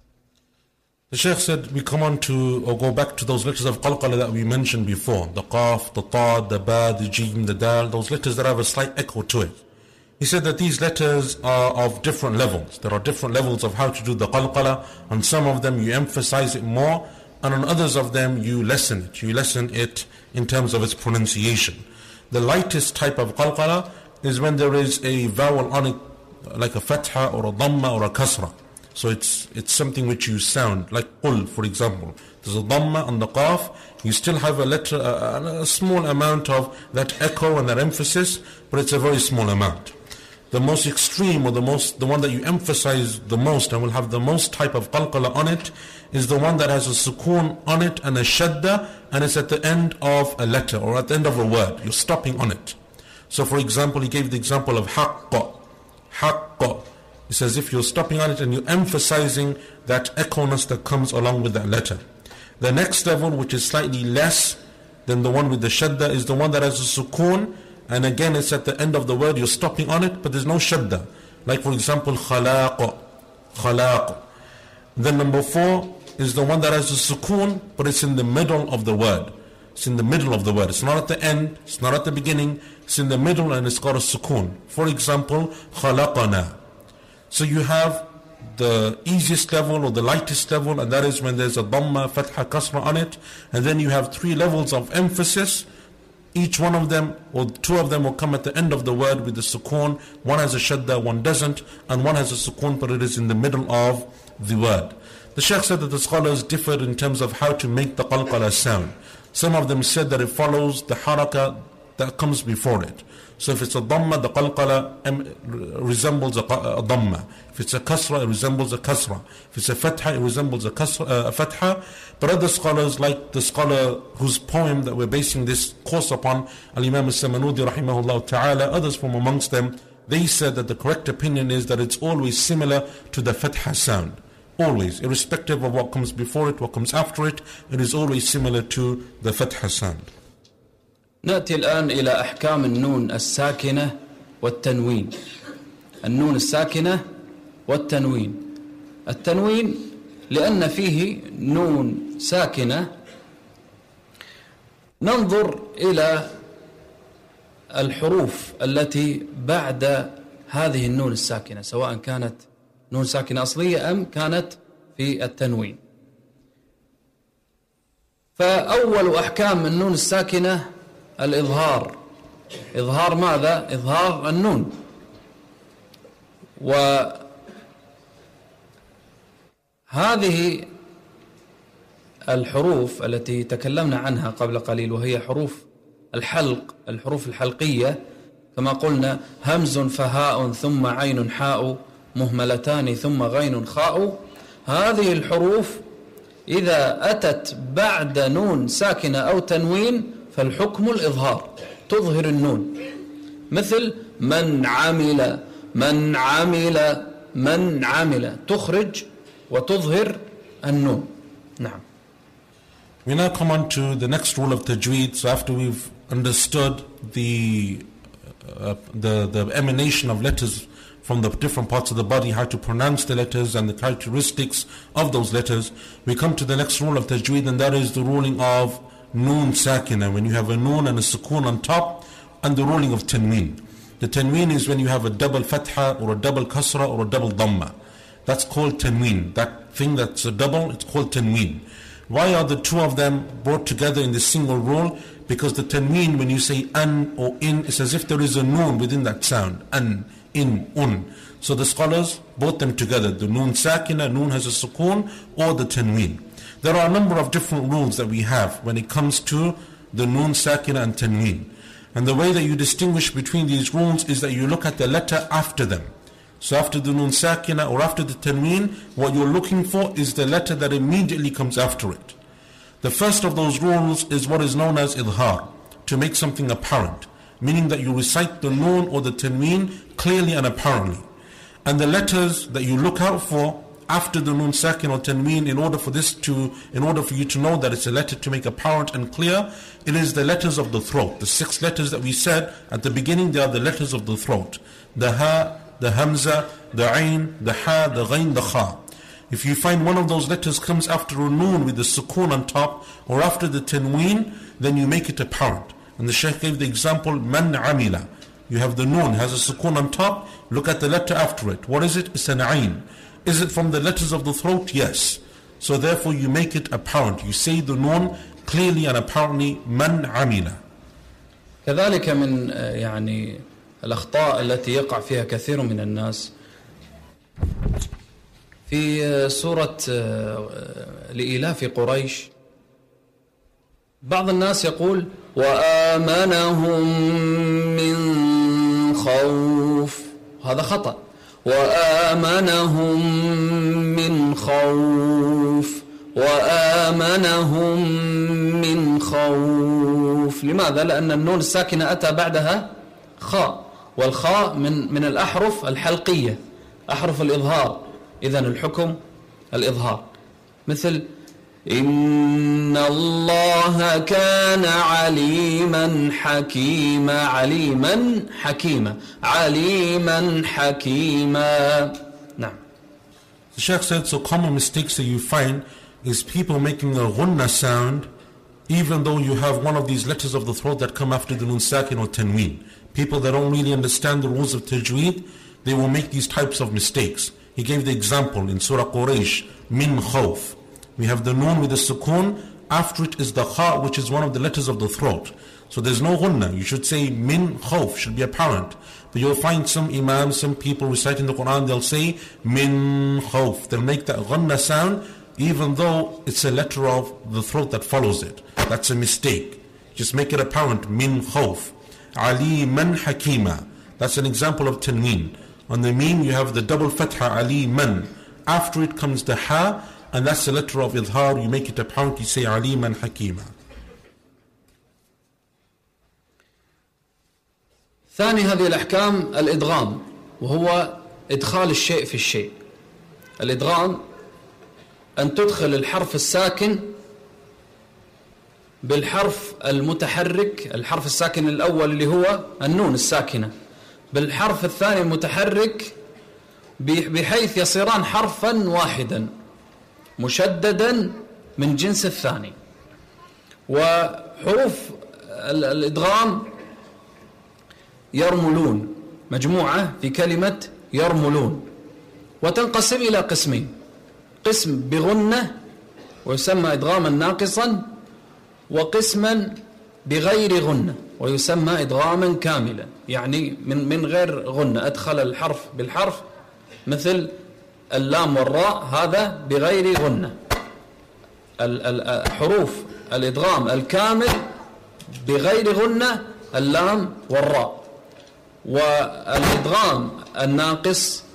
The Shaykh said we come on to, or go back to those letters of qalqala that we mentioned before, the qaf, the ta, the ba, the jim, the dal, those letters that have a slight echo to it. He said that these letters are of different levels. There are different levels of how to do the qalqala. On some of them you emphasize it more, and on others of them you lessen it. You lessen it in terms of its pronunciation. The lightest type of qalqala is when there is a vowel on it, like a fatha or a dhamma or a kasra. So it's something which you sound, like qul, for example. There's a dhamma on the qaf, you still have a letter, a small amount of that echo and that emphasis, but it's a very small amount. The most extreme, or the one that you emphasize the most and will have the most type of qalqala on it, is the one that has a sukoon on it and a shadda, and it's at the end of a letter or at the end of a word. You're stopping on it. So for example, he gave the example of haqqa. Haqqa. It's as if you're stopping on it and you're emphasizing that echo-ness that comes along with that letter. The next level, which is slightly less than the one with the shadda, is the one that has a sukoon, and again it's at the end of the word, you're stopping on it, but there's no shadda. Like for example, khalaq. Khalaq. Then number 4 is the one that has a sukoon, but it's in the middle of the word. It's in the middle of the word. It's not at the end, it's not at the beginning, it's in the middle, and it's got a sukoon. For example, khalaqana. So you have the easiest level or the lightest level, and that is when there's a dhamma, fatha, kasra on it. And then you have 3 levels of emphasis. Each one of them, or 2 of them, will come at the end of the word with the sukoon. One has a shadda, one doesn't, and one has a sukoon, but it is in the middle of the word. The Shaykh said that the scholars differed in terms of how to make the qalqala sound. Some of them said that it follows the haraka that comes before it. So if it's a dhamma, the qalqala resembles a dhamma. If it's a kasra, it resembles a kasra. If it's a fatha, it resembles a fatha. But other scholars, like the scholar whose poem that we're basing this course upon, Al-Imam al-Samanudi rahimahullah ta'ala, others from amongst them, they said that the correct opinion is that it's always similar to the fatha sound. Always, irrespective of what comes before it, what comes after it, it is always similar to the fatha sound. نأتي الآن إلى أحكام النون الساكنة والتنوين. النون الساكنة والتنوين. التنوين لأن فيه نون ساكنة ننظر إلى الحروف التي بعد هذه النون الساكنة، سواء كانت نون ساكنة أصلية أم كانت في التنوين. فأول أحكام النون الساكنة الإظهار. إظهار ماذا؟ إظهار النون. وهذه الحروف التي تكلمنا عنها قبل قليل وهي حروف الحلق، الحروف الحلقية، كما قلنا همز فهاء ثم عين حاء مهملتان ثم غين خاء. هذه الحروف إذا أتت بعد نون ساكنة أو تنوين فالحكم الإظهار، تظهر النون، مثل من عمل من عمل من عمل، تخرج وتظهر النون. نعم. We now come on to the next rule of tajweed. So after we've understood the emanation of letters from the different parts of the body, how to pronounce the letters and the characteristics of those letters, we come to the next rule of tajweed, and that is the ruling of noon sakina, when you have a noon and a sukoon on top, and the ruling of tanween. The tanween is when you have a double fatha or a double kasra or a double dhamma. That's called tanween. That thing that's a double, it's called tanween. Why are the two of them brought together in this single rule? Because the tanween, when you say an or in, it's as if there is a noon within that sound. An, in, un. So the scholars brought them together. The noon sakina, noon has a sukoon, or the tanween. There are a number of different rules that we have when it comes to the noon sakina and tanween. And the way that you distinguish between these rules is that you look at the letter after them. So after the noon sakina or after the tanween, what you're looking for is the letter that immediately comes after it. The first of those rules is what is known as idhar, to make something apparent, meaning that you recite the noon or the tanween clearly and apparently. And the letters that you look out for after the noon sakin or tanween, in order for you to know that it's a letter to make apparent and clear, it is the letters of the throat. The 6 letters that we said at the beginning, they are the letters of the throat. The ha, the hamza, the ain, the ha, the ghain, the kha. If you find one of those letters comes after a noon with the sukoon on top, or after the tanween, then you make it apparent. And the Shaykh gave the example, man amila. You have the noon, has a sukoon on top, look at the letter after it. What is it? It's an ain. Is it from the letters of the throat? Yes. So therefore you make it apparent. You say the noon clearly and apparently, man amila. كذلك من يعني الأخطاء التي يقع فيها كثير من الناس في سورة لإيلاف قريش، بعض الناس يقول وآمنهم من خوف، هذا خطأ. وآمنهم من خوف، وآمنهم من خوف. لماذا؟ لأن النون الساكنة أتى بعدها خاء، والخاء من الأحرف الحلقية، أحرف الإظهار، إذن الحكم الإظهار. مثل إن الله كان عليما حكيما، عليما حكيما، عليما حكيما. نعم. The Shaykh said, so common mistakes that you find is people making a ghunna sound even though you have one of these letters of the throat that come after the nun sakin or tanween. People that don't really understand the rules of tajweed, they will make these types of mistakes. He gave the example in Surah Quraysh, min khawf. We have the noon with the sukoon, after it is the kha, which is one of the letters of the throat. So there's no ghunna. You should say min khawf, should be apparent. But you'll find some imams, some people reciting the Quran, they'll say min khawf. They'll make that ghunna sound even though it's a letter of the throat that follows it. That's a mistake. Just make it apparent, min khawf. aliman hakima. That's an example of tanween. On the meme you have the double fatha aliman. After it comes the ha, and that's the letter of idhar. You make it a pound, you say aliman hakima. ثاني هذه الأحكام الإدغام، وهو إدخال الشيء في الشيء. الإدغام أن تدخل الحرف الساكن بالحرف المتحرك، الحرف الساكن الأول اللي هو النون الساكنة، بالحرف الثاني المتحرك، بحيث يصيران حرفا واحدا مشددا من جنس الثاني. وحروف الإدغام يرملون، مجموعة في كلمة يرملون، وتنقسم إلى قسمين: قسم بغنة ويسمى إدغاما ناقصا، وقسما بغير غنة ويسمى إدغاما كاملا، يعني من غير غنة، أدخل الحرف بالحرف، مثل اللام والراء، هذا بغير غنة. حروف الإدغام الكامل بغير غنة اللام والراء، والإدغام الناقص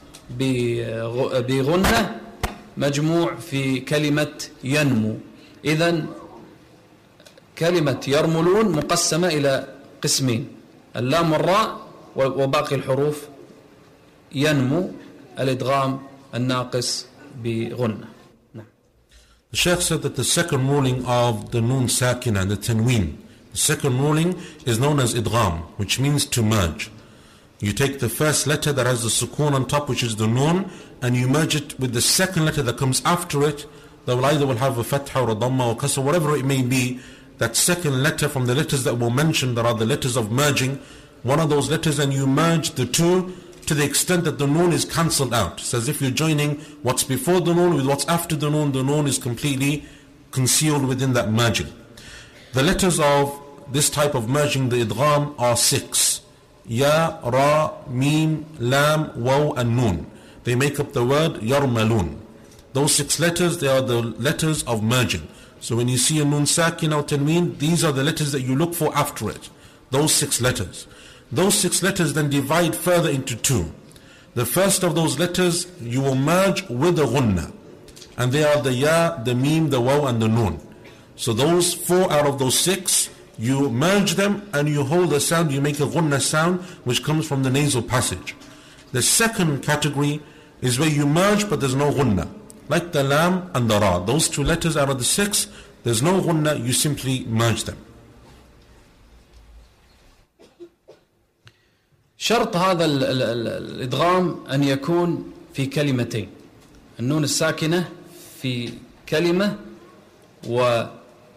بغنة مجموع في كلمة ينمو. إذن كلمة يرملون مقسمة إلى قسمين: اللام والراء، وباقي الحروف ينمو الإدغام الناقص بغنة. The Shaykh said that the second ruling of the Noon Sakina and the Tanween, the second ruling is known as Idgham, which means to merge. You take the first letter that has the sukoon on top, which is the Noon, and you merge it with the second letter that comes after it, that will either have a fatha or a dhamma or kasra, whatever it may be. That second letter from the letters that were mentioned, that are the letters of merging, one of those letters, and you merge the two to the extent that the noon is cancelled out. It's as if you're joining what's before the noon with what's after the noon is completely concealed within that merging. The letters of this type of merging, the idgham, are 6. Ya, Ra, Mim, Lam, Waw and Noon. They make up the word Yarmalun. Those 6 letters, they are the letters of merging. So when you see a Noon Sakin or Tanween, these are the letters that you look for after it. Those 6 letters. Those 6 letters then divide further into 2. The first of those letters you will merge with the Ghunna. And they are the Ya, the Mim, the Waw and the Noon. So those 4 out of those 6, you merge them and you hold the sound, you make a Ghunna sound which comes from the nasal passage. The second category is where you merge but there's no Ghunna. Like the Lam and the Ra. Those 2 letters out of the 6, there's no Ghunna, you simply merge them. شرط هذا الإدغام أن يكون في كلمتين: النون الساكنة في كلمة، وحرف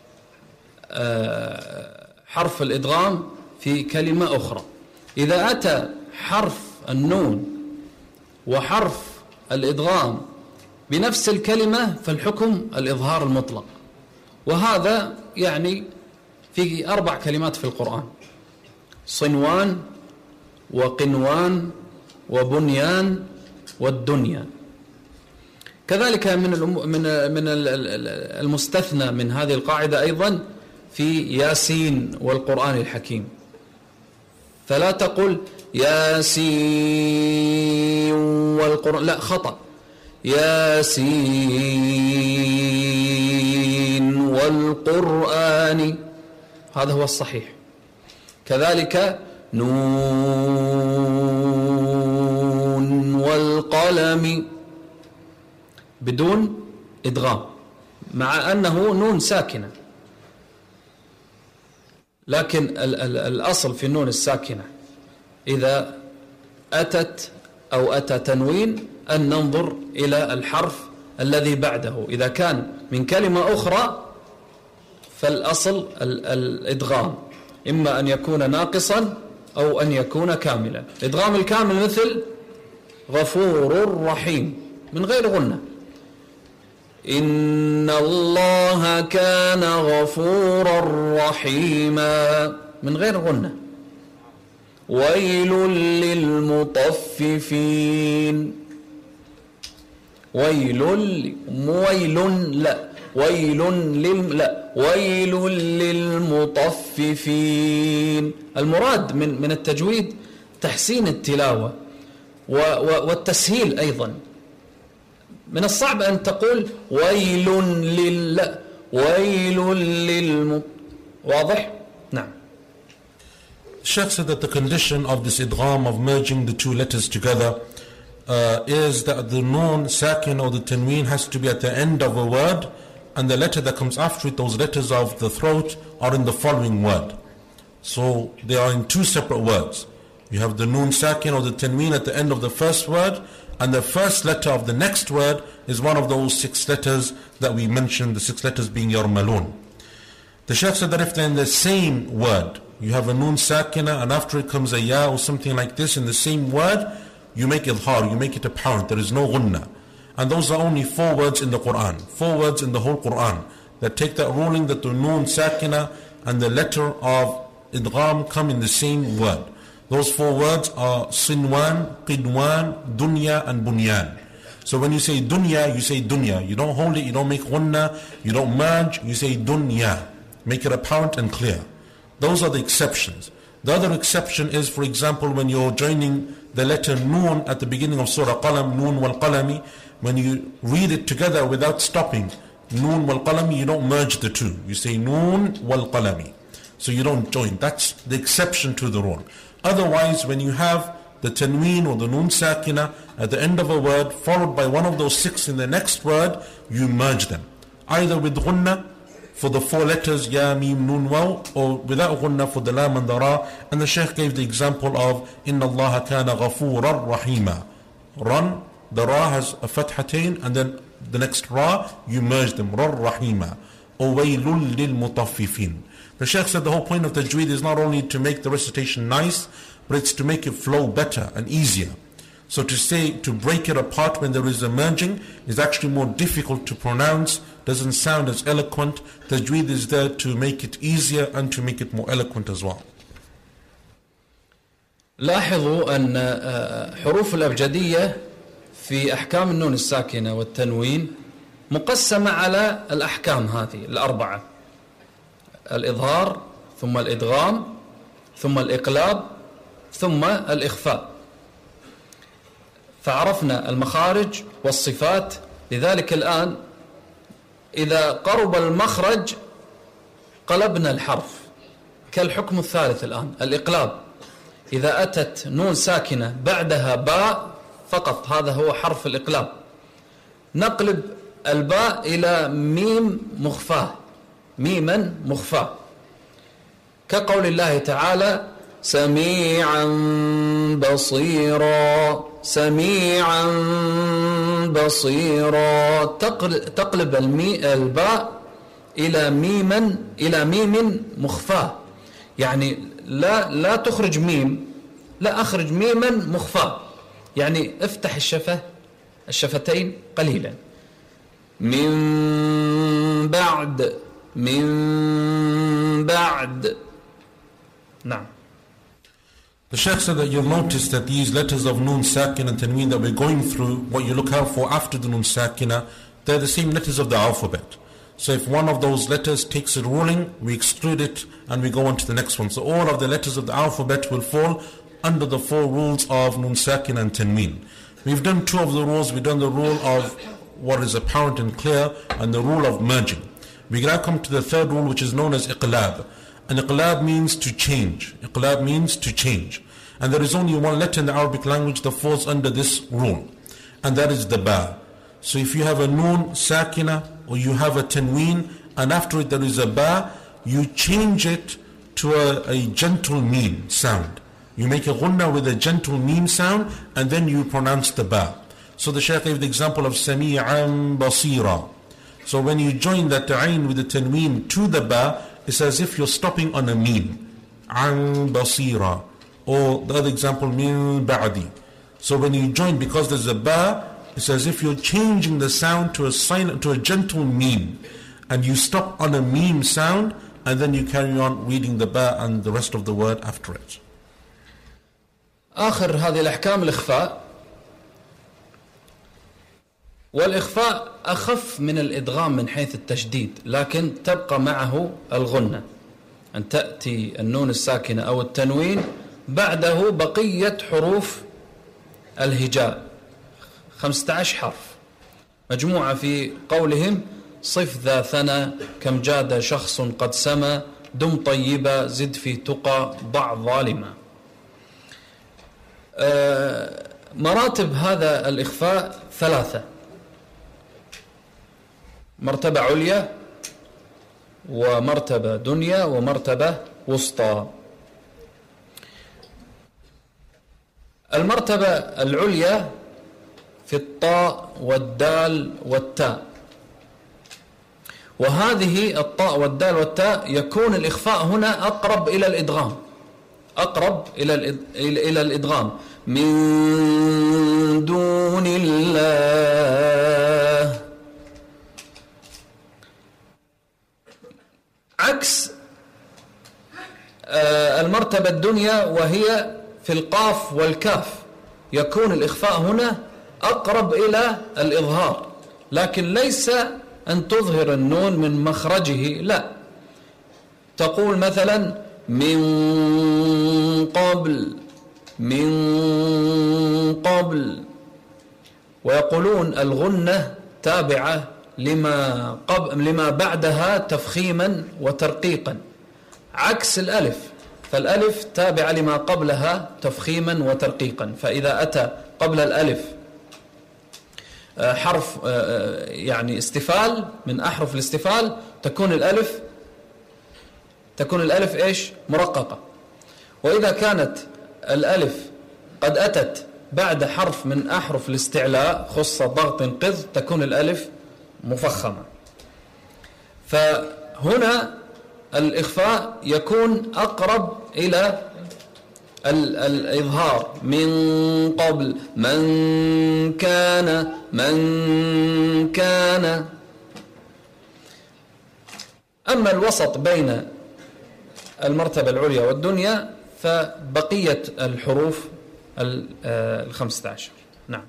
الإدغام في كلمة أخرى. إذا أتى حرف النون وحرف الإدغام بنفس الكلمة فالحكم الإظهار المطلق، وهذا يعني في 4 كلمات في القرآن: صنوان وقنوان وبنيان والدنيا. كذلك من المستثنى من هذه القاعدة أيضا في ياسين والقرآن الحكيم، فلا تقل ياسين والقرآن، لا، خطأ، ياسين والقرآن، هذا هو الصحيح. كذلك نون والقلم بدون إدغام، مع أنه نون ساكنة، لكن الأصل في النون الساكنة إذا أتت أو أتى تنوين أن ننظر إلى الحرف الذي بعده. إذا كان من كلمة أخرى فالأصل الإدغام، إما أن يكون ناقصا أو أن يكون كاملا. إدغام الكامل مثل غفور رحيم من غير غنة: إن الله كان غفورا رحيما من غير غنة. ويل للمطففين، ويل لا، ويل للمطففين. المراد من التجويد تحسين التلاوة والتسهيل أيضا. من الصعب أن تقول ويل واضح؟ نعم. Shaykh said that the condition of this idgham, of merging the two letters together, is that the noon, sakin or the tanween has to be at the end of a word, and the letter that comes after it, those letters of the throat, are in the following word. So they are in two separate words. You have the noon sakin or the tanween at the end of the first word, and the first letter of the next word is one of those 6 letters that we mentioned, the 6 letters being yarmalun. The Shaykh said that if they're in the same word, you have a noon sakina and after it comes a ya or something like this in the same word, you make idhar, you make it apparent, there is no gunna. And those are only 4 words in the Quran, 4 words in the whole Quran that take that ruling that the noon sakina and the letter of idgham come in the same word. Those 4 words are sinwan, qidwan, dunya and bunyan. So when you say dunya, you say dunya. You don't hold it, you don't make gunna, you don't merge, you say dunya. Make it apparent and clear. Those are the exceptions. The other exception is, for example, when you're joining the letter noon at the beginning of Surah Qalam, noon wal qalami, when you read it together without stopping, noon wal qalami, you don't merge the two. You say noon wal qalami. So you don't join. That's the exception to the rule. Otherwise, when you have the tanween or the noon sakina at the end of a word, followed by one of those 6 in the next word, you merge them. Either with gunna, for the 4 letters ya, mim, nun, waw, or without gunna for the lam and the ra. And the Shaykh gave the example of inna allaha kana ghafuran rahima. Run, the ra has a fathatain, and then the next ra, you merge them, rar rahima. O waylul lil mutaffifin. The Shaykh said the whole point of tajweed is not only to make the recitation nice, but it's to make it flow better and easier. So to say, to break it apart when there is a merging is actually more difficult to pronounce, doesn't sound as eloquent. Tajweed is there to make it easier and to make it more eloquent as well. لاحظوا أن حروف الأبجدية في أحكام النون الساكنة والتنوين مقسمة على الأحكام هذه 4: الإظهار، ثم الإدغام، ثم الإقلاب، ثم الإخفاء. فعرفنا المخارج والصفات. لذلك الآن إذا قرب المخرج قلبنا الحرف، كالحكم الثالث الآن الإقلاب. إذا أتت نون ساكنة بعدها باء فقط، هذا هو حرف الإقلاب. نقلب الباء إلى ميم مخفاة، ميما مخفاة، كقول الله تعالى سميعا بصيرا، سميعا بصيرا. تقلب الباء إلى ميم مخفاة، يعني لا تخرج ميم، لا أخرج ميما مخفاة، يعني افتح الشفتين قليلا. من بعد. نعم. The Shaykh said that you'll notice that these letters of Noon Sakin and Tanween that we're going through, what you look out for after the Noon Sakina, they're the same letters of the alphabet. So if one of those letters takes a ruling, we exclude it and we go on to the next one. So all of the letters of the alphabet will fall under the 4 rules of Noon Sakin and Tanween. We've done 2 of the rules. We've done the rule of what is apparent and clear and the rule of merging. We now come to the 3rd rule, which is known as Iqlab. And Iqlab means to change. Iqlab means to change. And there is only one letter in the Arabic language that falls under this rule, and that is the ba. So if you have a noon sakina or you have a tanween and after it there is a ba, you change it to a gentle meme sound. You make a gunna with a gentle meme sound and then you pronounce the ba. So the Shaykh gave the example of sami'an basira. So when you join that ta'ayn with the tanween to the ba, it's as if you're stopping on a meme. An basira. Or the other example, min ba'di. So when you join, because there's a ba, it's as if you're changing the sound to a gentle meme. And you stop on a meme sound, and then you carry on reading the ba and the rest of the word after it. آخر هذه الأحكام الإخفاء. والإخفاء أخف من الإدغام من حيث التشديد، لكن تبقى معه الغنة، أن تأتي النون الساكنة أو التنوين بعده بقية حروف الهجاء 15 حرف مجموعة في قولهم: صف ذا ثنى كم جاد شخص قد سمى، دم طيبة زد في تقى ضع ظالما. مراتب هذا الإخفاء 3: مرتبة عليا ومرتبة دنيا ومرتبة وسطى. المرتبة العليا في الطاء والدال والتاء، وهذه الطاء والدال والتاء يكون الإخفاء هنا أقرب إلى الإدغام، أقرب إلى الإدغام. من دون الله، عكس المرتبة الدنيا وهي في القاف والكاف، يكون الإخفاء هنا أقرب إلى الإظهار، لكن ليس أن تظهر النون من مخرجه، لا، تقول مثلا من قبل، من قبل، ويقولون الغنة تابعة لما بعدها تفخيما وترقيقا، عكس الألف، فالألف تابعة لما قبلها تفخيما وترقيقا. فإذا أتى قبل الألف حرف يعني استفال من أحرف الاستفال، تكون الألف إيش؟ مرققة. وإذا كانت الألف قد أتت بعد حرف من أحرف الاستعلاء خص ضغط قذ، تكون الألف مفخمة. فهنا الإخفاء يكون أقرب إلى الإظهار. من قبل، من كان، من كان. أما الوسط بين المرتبة العليا والدنيا فبقية الحروف 15. نعم.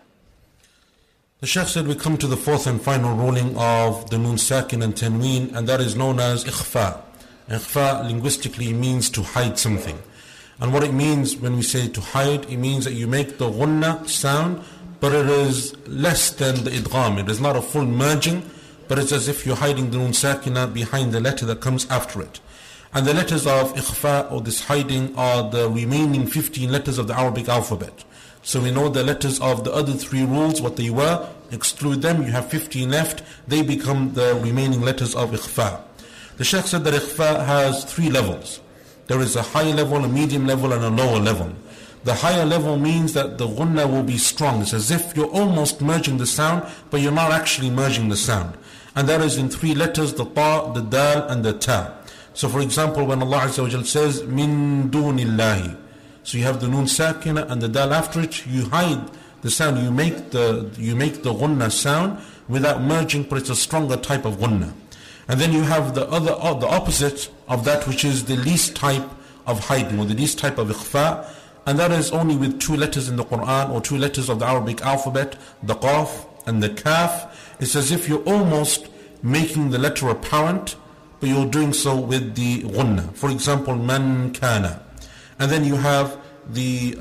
The Shaykh said we come to the fourth and final ruling of the Nun Sakin and Tanween, and that is known as Ikhfa. Ikhfa linguistically means to hide something. And what it means when we say to hide, it means that you make the ghunna sound, but it is less than the idgham. It is not a full merging, but it's as if you're hiding the Nun Sakina behind the letter that comes after it. And the letters of Ikhfa, or this hiding, are the remaining 15 letters of the Arabic alphabet. So we know the letters of the other 3 rules, what they were, exclude them, you have 15 left, they become the remaining letters of Ikhfa. The Shaykh said that Ikhfa has 3 levels. There is a high level, a medium level, and a lower level. The higher level means that the ghunna will be strong. It's as if you're almost merging the sound, but you're not actually merging the sound. And that is in 3 letters, the ta, the dal, and the ta. So for example, when Allah Azza wa Jal says, min dunillahi, so you have the nun sakina and the dal after it, you hide the sound, you make the ghunna sound without merging, but it's a stronger type of ghunna. And then you have the opposite of that, which is the least type of hiding, or the least type of ikhfa, and that is only with 2 letters in the Quran, or 2 letters of the Arabic alphabet, the qaf and the kaf. It's as if you're almost making the letter apparent, but you're doing so with the ghunna. For example, man kana. And then you have the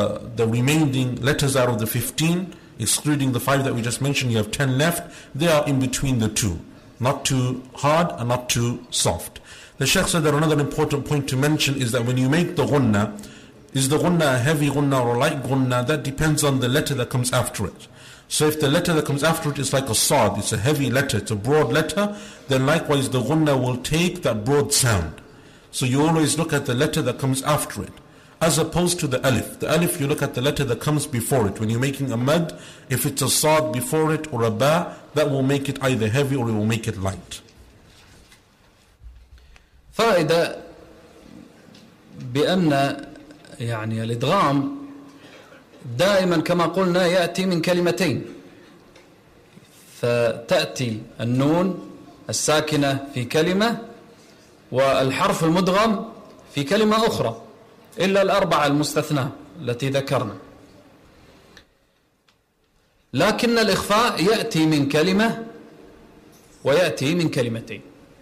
remaining letters out of the 15, excluding the 5 that we just mentioned, you have 10 left. They are in between the 2. Not too hard and not too soft. The Shaykh said that another important point to mention is that when you make the ghunna, is the ghunna a heavy ghunna or a light ghunna? That depends on the letter that comes after it. So if the letter that comes after it is like a sad, it's a heavy letter, it's a broad letter, then likewise the ghunna will take that broad sound. So you always look at the letter that comes after it, as opposed to the alif. The alif, you look at the letter that comes before it. When you're making a mad, if it's a sad before it or a ba, that will make it either heavy or it will make it light. فائدة بأن يعني الإدغام دائما كما قلنا يأتي من كلمتين، فتأتي النون الساكنة في كلمة والحرف المدغم في كلمة أخرى، إلا 4 المستثنى التي ذكرنا. لكن الإخفاء يأتي من كلمة ويأتي من كلمتين.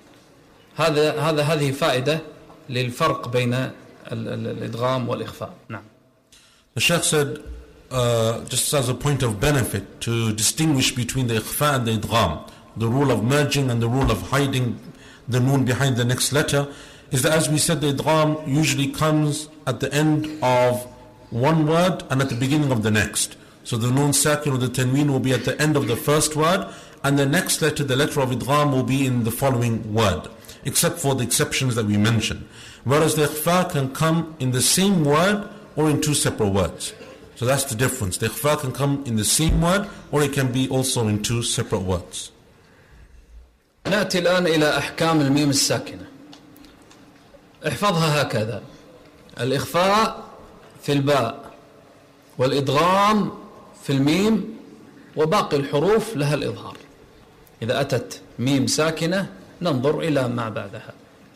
هذه فائدة للفرق بين الإدغام والإخفاء. نعم. The Shaykh said, just as a point of benefit, to distinguish between the ikhfa and the idgham, the rule of merging and the rule of hiding the noon behind the next letter, is that, as we said, the idgham usually comes at the end of one word and at the beginning of the next. So the noon sakin or the tanween will be at the end of the first word, and the next letter, the letter of idgham, will be in the following word, except for the exceptions that we mentioned. Whereas the ikhfa can come in the same word or in two separate words. So that's the difference. The ikhfa can come in the same word or it can be also in two separate words. نأتي الآن إلى أحكام الميم الساكنة. احفظها هكذا: الإخفاء في الباء، والإدغام في الميم، وباقي الحروف لها الإظهار. إذا أتت ميم ساكنة ننظر إلى ما بعدها.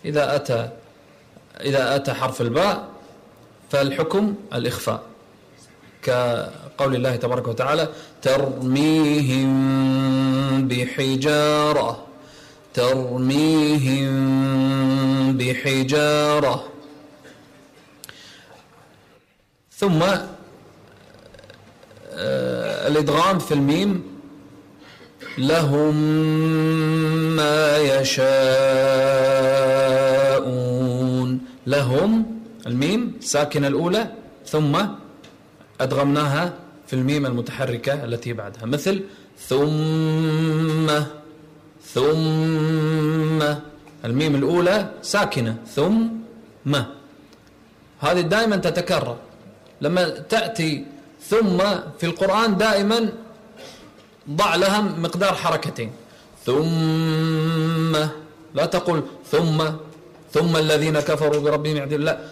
إذا أتى حرف الباء فالحكم الإخفاء، كقول الله تبارك وتعالى: ترميهم بحجارة، ترميهم بحجارة. ثم الإدغام في الميم: لهم ما يشاءون. لهم الميم ساكنة الأولى ثم أدغمناها في الميم المتحركة التي بعدها، مثل ثم الميم الأولى ساكنة ثم، هذه دائما تتكرر. لما تأتي ثم في القرآن دائما ضع لها مقدار حركتين. ثم، لا تقل ثم الذين كفروا بربهم يعدلون، لا،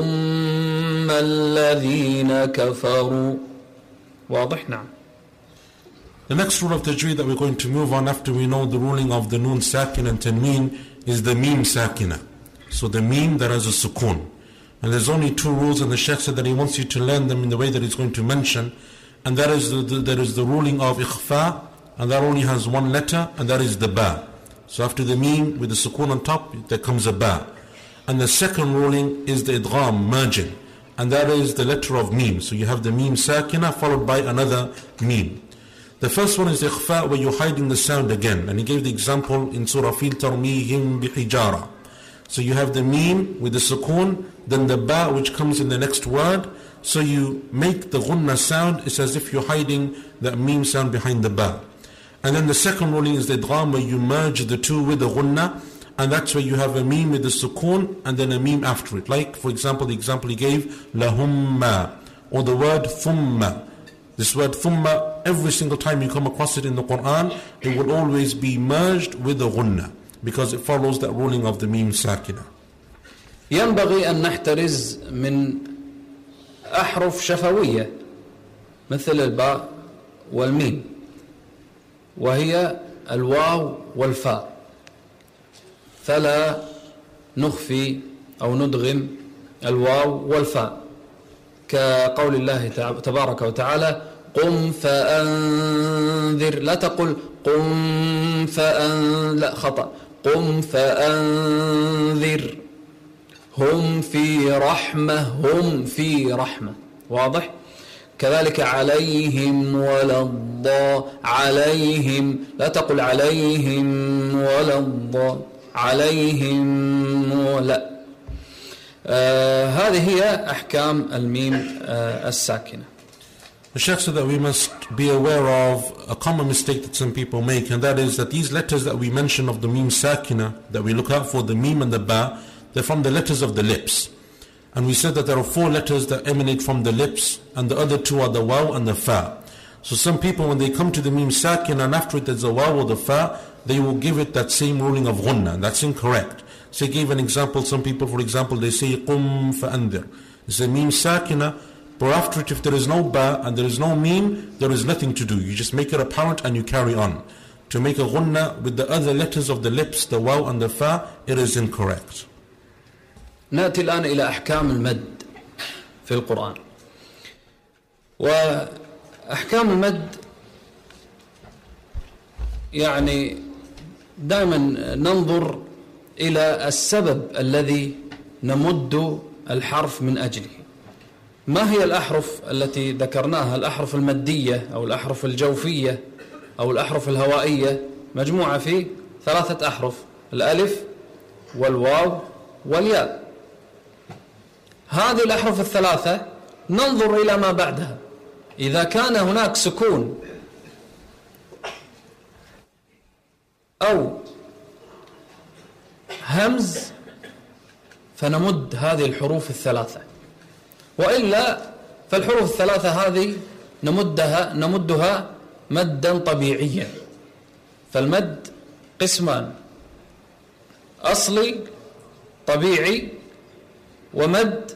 ثم الذين كفروا. واضح؟ نعم. The next rule of tajweed that we're going to move on after we know the ruling of the noon sakin and tanween is the meme sakina. So the meme that has a sukoon. And there's only two rules, and the Shaykh said that he wants you to learn them in the way that he's going to mention. And that is the ruling of ikhfa, and that only has one letter, and that is the ba. So after the meme with the sukoon on top, there comes a ba. And the second ruling is the idgham, merging, and that is the letter of meme. So you have the meme sakina followed by another meme. The first one is the ikhfa, where you're hiding the sound again, and he gave the example in Surah Fil, tarmihim bihijara. So you have the meme with the sukoon, then the ba which comes in the next word. So you make the ghunna sound. It's as if you're hiding that meme sound behind the ba. And then the second ruling is the idgham, where you merge the two with the ghunna, and that's where you have a meme with the sukoon and then a meme after it. Like, for example, the example he gave, lahumma, or the word thumma. This word thumma, every single time you come across it in the Quran, it will always be merged with the ghunna, because it follows that ruling of the meme sakina. ينبغي أن نحترز من أحرف شفوية مثل الباء والميم، وهي الواو والفاء، فلا نخفي أو ندغم الواو والفاء، كقول الله تبارك وتعالى: قم فأنذر. لا تقل قم لا، خطأ. قم فأنذر. هم في رحمة. واضح؟ كذلك عليهم ولا عليهم، لا تقل عليهم ولا عليهم ولا. هذه هي أحكام الميم الساكنة. The Shaykh said that we must be aware of a common mistake that some people make, and that is that these letters that we mention of the meme sakina, that we look out for, the meme and the ba, they're from the letters of the lips. And we said that there are 4 letters that emanate from the lips, and the other 2 are the waw and the fa. So some people, when they come to the meme sakin and after it there's a waw or the fa, they will give it that same ruling of ghunna, and that's incorrect. So he gave an example. Some people, for example, they say qum fa'andir. It's a meme sakina, but after it, if there is no ba and there is no meme, there is nothing to do. You just make it apparent and you carry on. To make a ghunna with the other letters of the lips, the waw and the fa, it is incorrect. نأتي الآن إلى أحكام المد في القرآن. وأحكام المد يعني دائما ننظر إلى السبب الذي نمد الحرف من أجله. ما هي الأحرف التي ذكرناها؟ الأحرف المادية أو الأحرف الجوفية أو الأحرف الهوائية مجموعة في 3 أحرف: الألف والواو والياء. هذه الأحرف ال3 ننظر إلى ما بعدها، إذا كان هناك سكون أو همز فنمد هذه الحروف ال3، وإلا فالحروف ال3 هذه نمدها مدا طبيعيا. فالمد قسمان: أصلي طبيعي ومد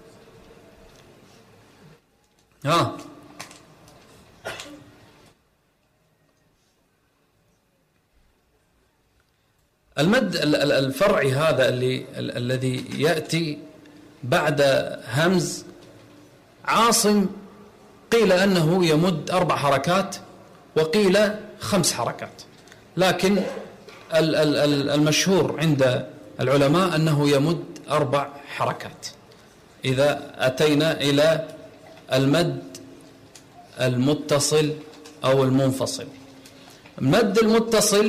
المد الفرعي هذا الذي يأتي بعد همز. عاصم قيل أنه يمد 4 حركات وقيل 5 حركات، لكن المشهور عند العلماء أنه يمد 4 حركات. إذا أتينا إلى المد المتصل أو المنفصل، المد المتصل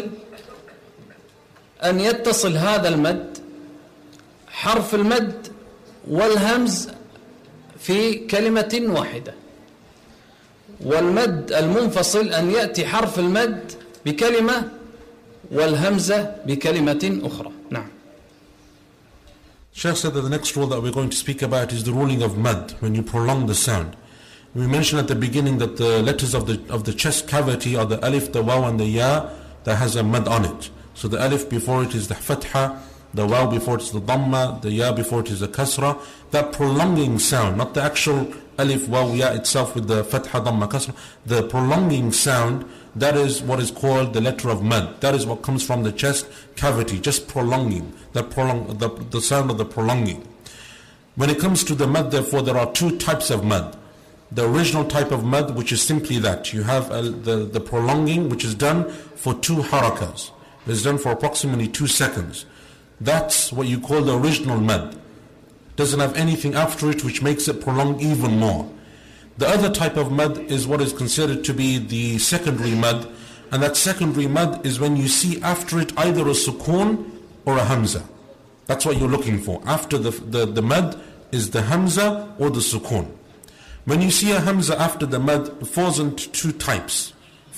أن يتصل هذا المد حرف المد والهمز في كلمة واحدة، والمد المنفصل أن يأتي حرف المد بكلمة والهمزة بكلمة أخرى. نعم. Shaykh said that the next rule that we're going to speak about is the ruling of mad, when you prolong the sound. We mentioned at the beginning that the letters of the chest cavity are the alif, the waw and the ya that has a mad on it. So the alif before it is the fatha, the waw before it is the dhamma, the ya before it is the kasra. That prolonging sound, not the actual alif, waw, ya itself with the fatha, dhamma, kasra. The prolonging sound, that is what is called the letter of mad. That is what comes from the chest cavity, just prolonging, the sound of the prolonging. When it comes to the mad, therefore, there are 2 types of mad. The original type of mad, which is simply that. You have the prolonging, which is done for 2 harakas. It's done for approximately 2 seconds. That's what you call the original mad. Doesn't have anything after it which makes it prolong even more. The other type of mad is what is considered to be the secondary mad, and that secondary mad is when you see after it either a sukoon or a hamza. That's what you're looking for. After the mad is the hamza or the sukoon. When you see a hamza after the mad, it falls into 2 types.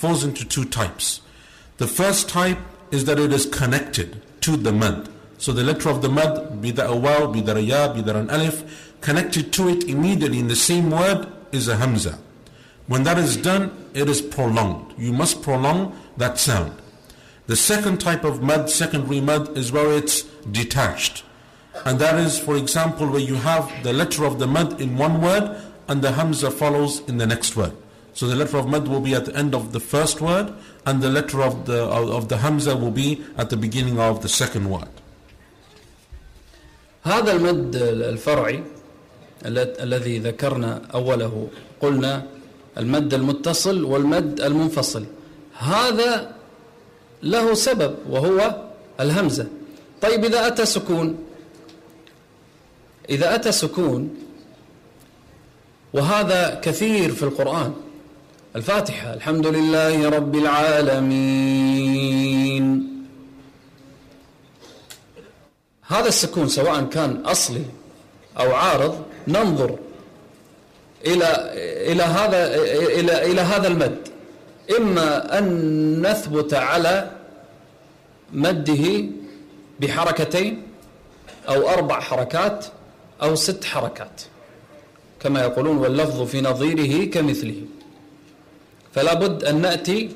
The first type is that it is connected to the mad. So the letter of the mad, be that a waw, be that a ya, be that an alif, connected to it immediately in the same word is a hamza. When that is done, it is prolonged. You must prolong that sound. The second type of mad, secondary mad, is where it's detached. And that is, for example, where you have the letter of the mad in one word and the hamza follows in the next word. So the letter of mad will be at the end of the first word, and the letter of the hamza will be at the beginning of the second word. هذا المد الفرعي الذي ذكرنا أوله، قلنا المد المتصل والمد المنفصل، هذا له سبب وهو الهمزة. طيب إذا أتى سكون، وهذا كثير في القرآن، الفاتحة الحمد لله رب العالمين، هذا السكون سواء كان أصلي أو عارض، ننظر إلى هذا المد، إما أن نثبت على مده بحركتين أو 4 حركات أو 6 حركات، كما يقولون واللفظ في نظيره كمثله. فلا بد أن نأتي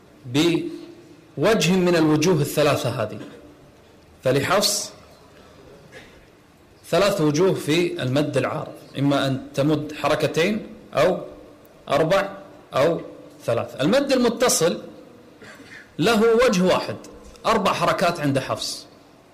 بوجه من الوجوه ال3 هذه. فلحفص 3 وجوه في المد العارض، إما أن تمد حركتين أو 4 أو 3. المد المتصل له وجه واحد، 4 حركات عند حفص.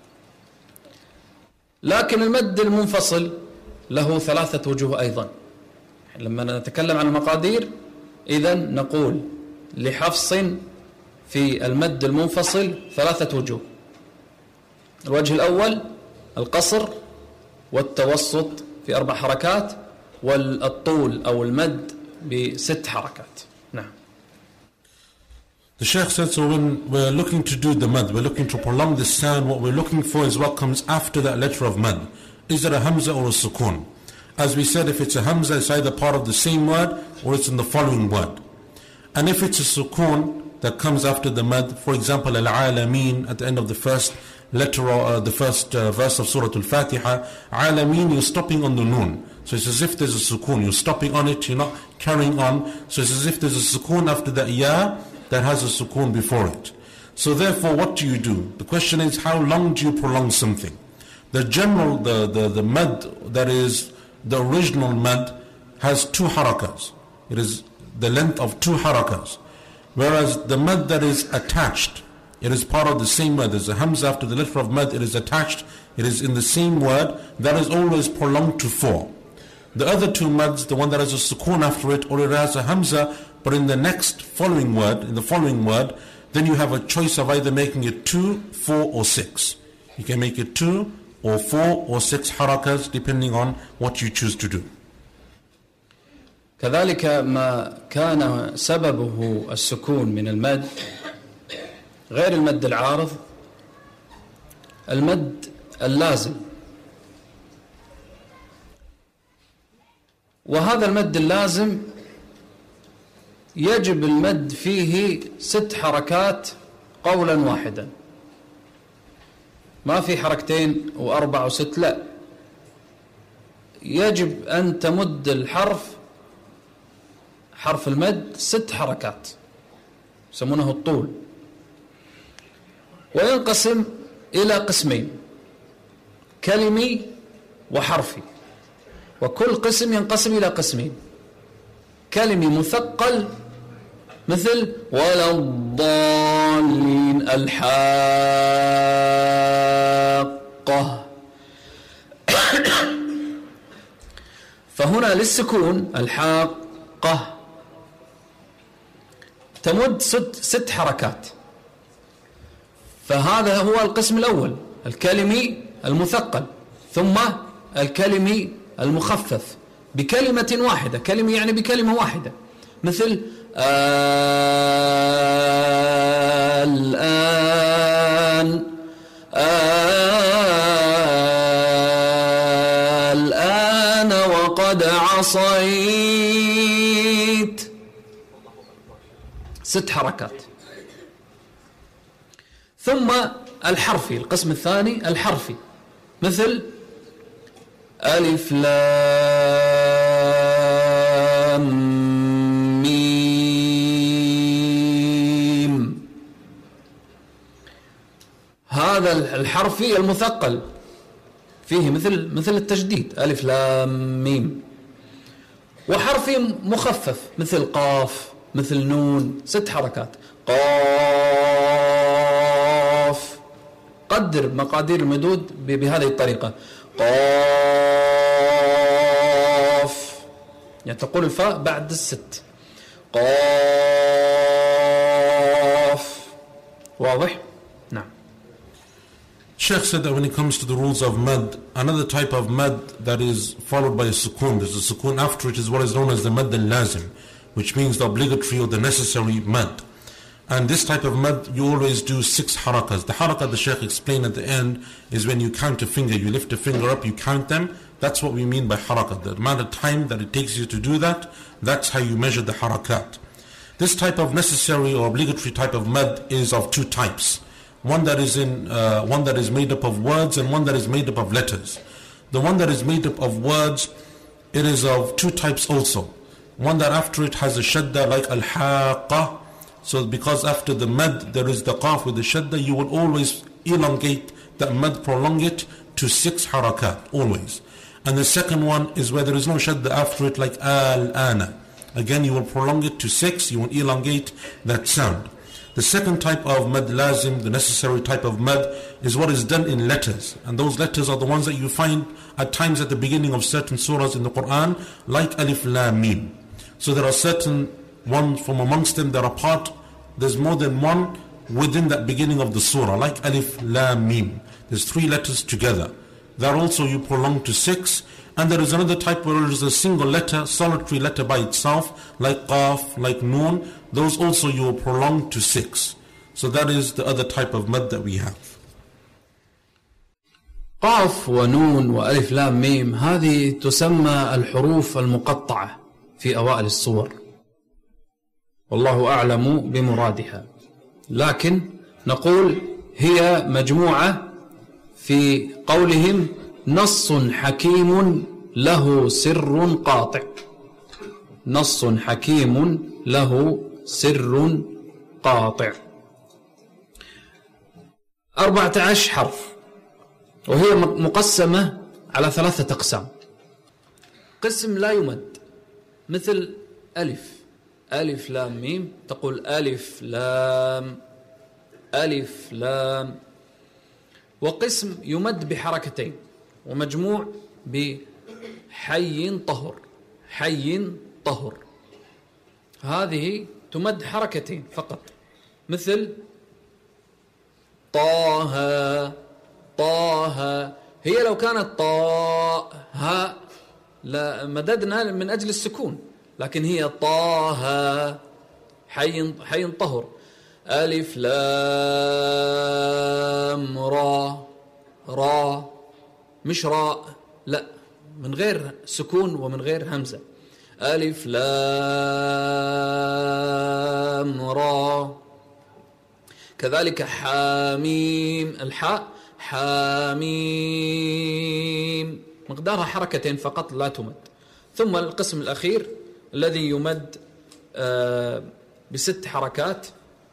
لكن المد المنفصل له 3 وجوه أيضا. لما نتكلم عن المقادير إذن نقول لحفص في المد المنفصل 3 وجوه. الوجه الأول القصر والتوسط في 4 حركات، والطول أو المد ب6 حركات. نعم. The Shaykh said, so when we're looking to do the mad, we're looking to prolong the sound, what we're looking for is what comes after that letter of mad. Is it a hamza or a sukoon? As we said, if it's a hamza, it's either part of the same word or it's in the following word. And if it's a sukoon that comes after the mad, for example, al-alameen at the end of the first letter or the first verse of Surah Al-Fatiha, alameen, you're stopping on the noon. So it's as if there's a sukoon, you're stopping on it, you're not carrying on. So it's as if there's a sukoon after that ya that has a sukoon before it. So therefore, what do you do? The question is, how long do you prolong something? The general, the mad that is the original mad has 2 harakas. It is the length of 2 harakas. Whereas the mad that is attached, it is part of the same word. There's a hamza after the letter of mad, it is attached, it is in the same word, that is always prolonged to 4. The other 2 mads, the one that has a sukoon after it, or it has a hamza, but in the next following word, then you have a choice of either making it 2, 4 or 6. You can make it 2 or 4 or 6 harakas depending on what you choose to do. كذلك ما كان سببه السكون من المد غير المد العارض، المد اللازم. وهذا المد اللازم يجب المد فيه 6 حركات قولا واحدا، ما في حركتين و4 و6، لا، يجب أن تمد الحرف، حرف المد 6 حركات يسمونه الطول. وينقسم إلى قسمين، كلمي وحرفي، وكل قسم ينقسم إلى قسمين. كلمي مثقل مثل ولا الضالين، الحاقة. فهنا للسكون الحاقة تمد 6 حركات. فهذا هو القسم الأول، الكلمي المثقل، ثم الكلمي المخفف بكلمة واحدة. كلمة يعني بكلمة واحدة، مثل الآن، الآن وقد عصيت، 6 حركات. ثم الحرفي، القسم الثاني الحرفي، مثل ألف لام ميم. هذا الحرفي المثقل فيه مثل التجديد، ألف لام ميم. وحرفي مخفف مثل قاف، مثل نون، 6 حركات. قاف، قدر مقادير المدود بهذه الطريقة، قاف، يعني تقول الفاء بعد 6. قاف. واضح؟ نعم. Sheikh said that when it comes to the rules of mad, another type of mad that is followed by a sukoon, there's a sukoon after it, is what is known as the mad al-lazim, which means the obligatory or the necessary mad. And this type of mad, you always do 6 harakas. The harakah the Shaykh explained at the end is when you count a finger, you lift a finger up, you count them. That's what we mean by harakah. The amount of time that it takes you to do that, that's how you measure the harakat. This type of necessary or obligatory type of mad is of 2 types. One that is made up of words and one that is made up of letters. The one that is made up of words, it is of 2 types also. One that after it has a shadda like al-haqqa. So because after the mad there is the qaf with the shadda, you will always elongate that mad, prolong it to 6 harakat, always. And the second one is where there is no shadda after it, like al-ana. Again, you will prolong it to 6, you will elongate that sound. The second type of mad lazim, the necessary type of mad, is what is done in letters. And those letters are the ones that you find at times at the beginning of certain surahs in the Quran, like alif lam mim. So there are certain ones from amongst them that are part there's more than one within that beginning of the surah, like Alif, Lam, Mim. There's 3 letters together. That also you prolong to 6. And there is another type where there is a single letter, solitary letter by itself, like Qaf, like Noon. Those also you will prolong to 6. So that is the other type of mad that we have. قاف ونون وألف لام ميم هذه تسمى الحروف المقطعة في أوائل السور، والله أعلم بمرادها، لكن نقول هي مجموعة في قولهم نص حكيم له سر قاطع. نص حكيم له سر قاطع. 14 حرف، وهي مقسمة على 3 أقسام. قسم لا يمد مثل ألف، ألف لام ميم، تقول ألف لام ألف لام. وقسم يمد بحركتين ومجموع بحي طهر، حي طهر، هذه تمد حركتين فقط، مثل طه طه. هي لو كانت طاء ها لا مددنا من أجل السكون، لكن هي طه حي طهر. ألف لام را، را مش راء، لا، من غير سكون ومن غير همزة. ألف لام را. كذلك حاميم، الحاء حاميم مقدارها حركتين فقط لا تمد. ثم القسم الأخير الذي يمد ب6 حركات،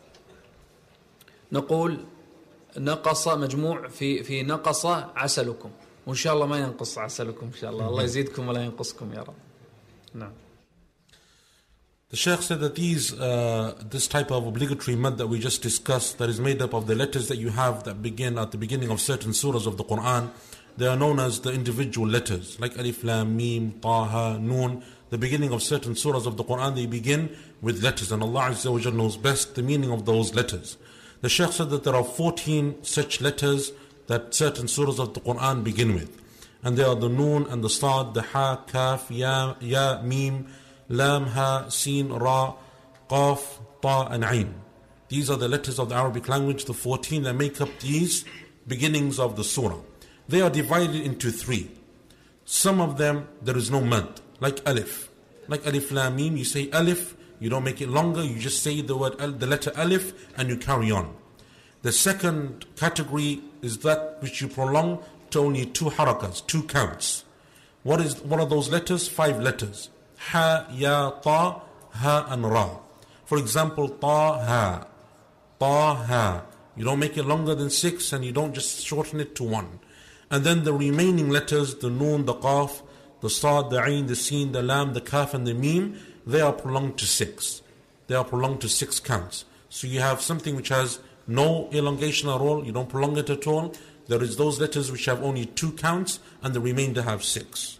نقول نقص، مجموع في نقص عسلكم، وإن شاء الله ما ينقص عسلكم إن شاء الله، الله يزيدكم ولا ينقصكم يا رب. نعم. The Shaykh said that this type of obligatory mad that we just discussed, that is made up of the letters that you have that begin at the beginning of certain surahs of the Quran, they are known as the individual letters, like Alif, Lam, Mim, Taha, Noon. The beginning of certain surahs of the Quran, they begin with letters, and Allah Azza wa Jalla knows best the meaning of those letters. The Shaykh said that there are 14 such letters that certain surahs of the Quran begin with, and they are the Noon and the Sad, the Ha, Kaf, Ya, Mim, Lam, Ha, Sin, Ra, Qaf, Ta and Ain. These are the letters of the Arabic language, the 14 that make up these beginnings of the surah. They are divided into 3. Some of them there is no mad, like Alif. Like Alif Lam Mim, you say Alif, you don't make it longer, you just say the letter Alif and you carry on. The second category is that which you prolong to only 2 harakas, 2 counts. What are those letters? 5 letters. Ha, Ya, Ta, Ha and Ra. For example, Ta, Ha. Ta, Ha. You don't make it longer than 6 and you don't just shorten it to 1. And then the remaining letters, the Noon, the Qaf, the Sad, the Ain, the Sin, the Lam, the Kaf and the Mim, they are prolonged to 6. They are prolonged to 6 counts. So you have something which has no elongation at all, you don't prolong it at all. There is those letters which have only 2 counts and the remainder have 6.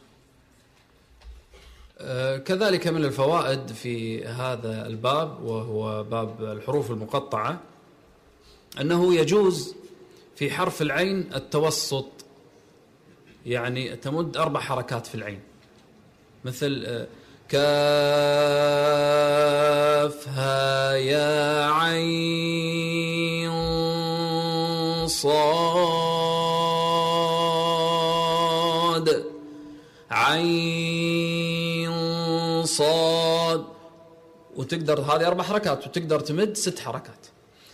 كذلك من الفوائد في هذا الباب وهو باب الحروف المقطعة أنه يجوز في حرف العين التوسط، يعني تمد 4 حركات في العين، مثل كاف ها يا عين صاد، عين صاد، وتقدر هذه 4 حركات، وتقدر تمد 6 حركات.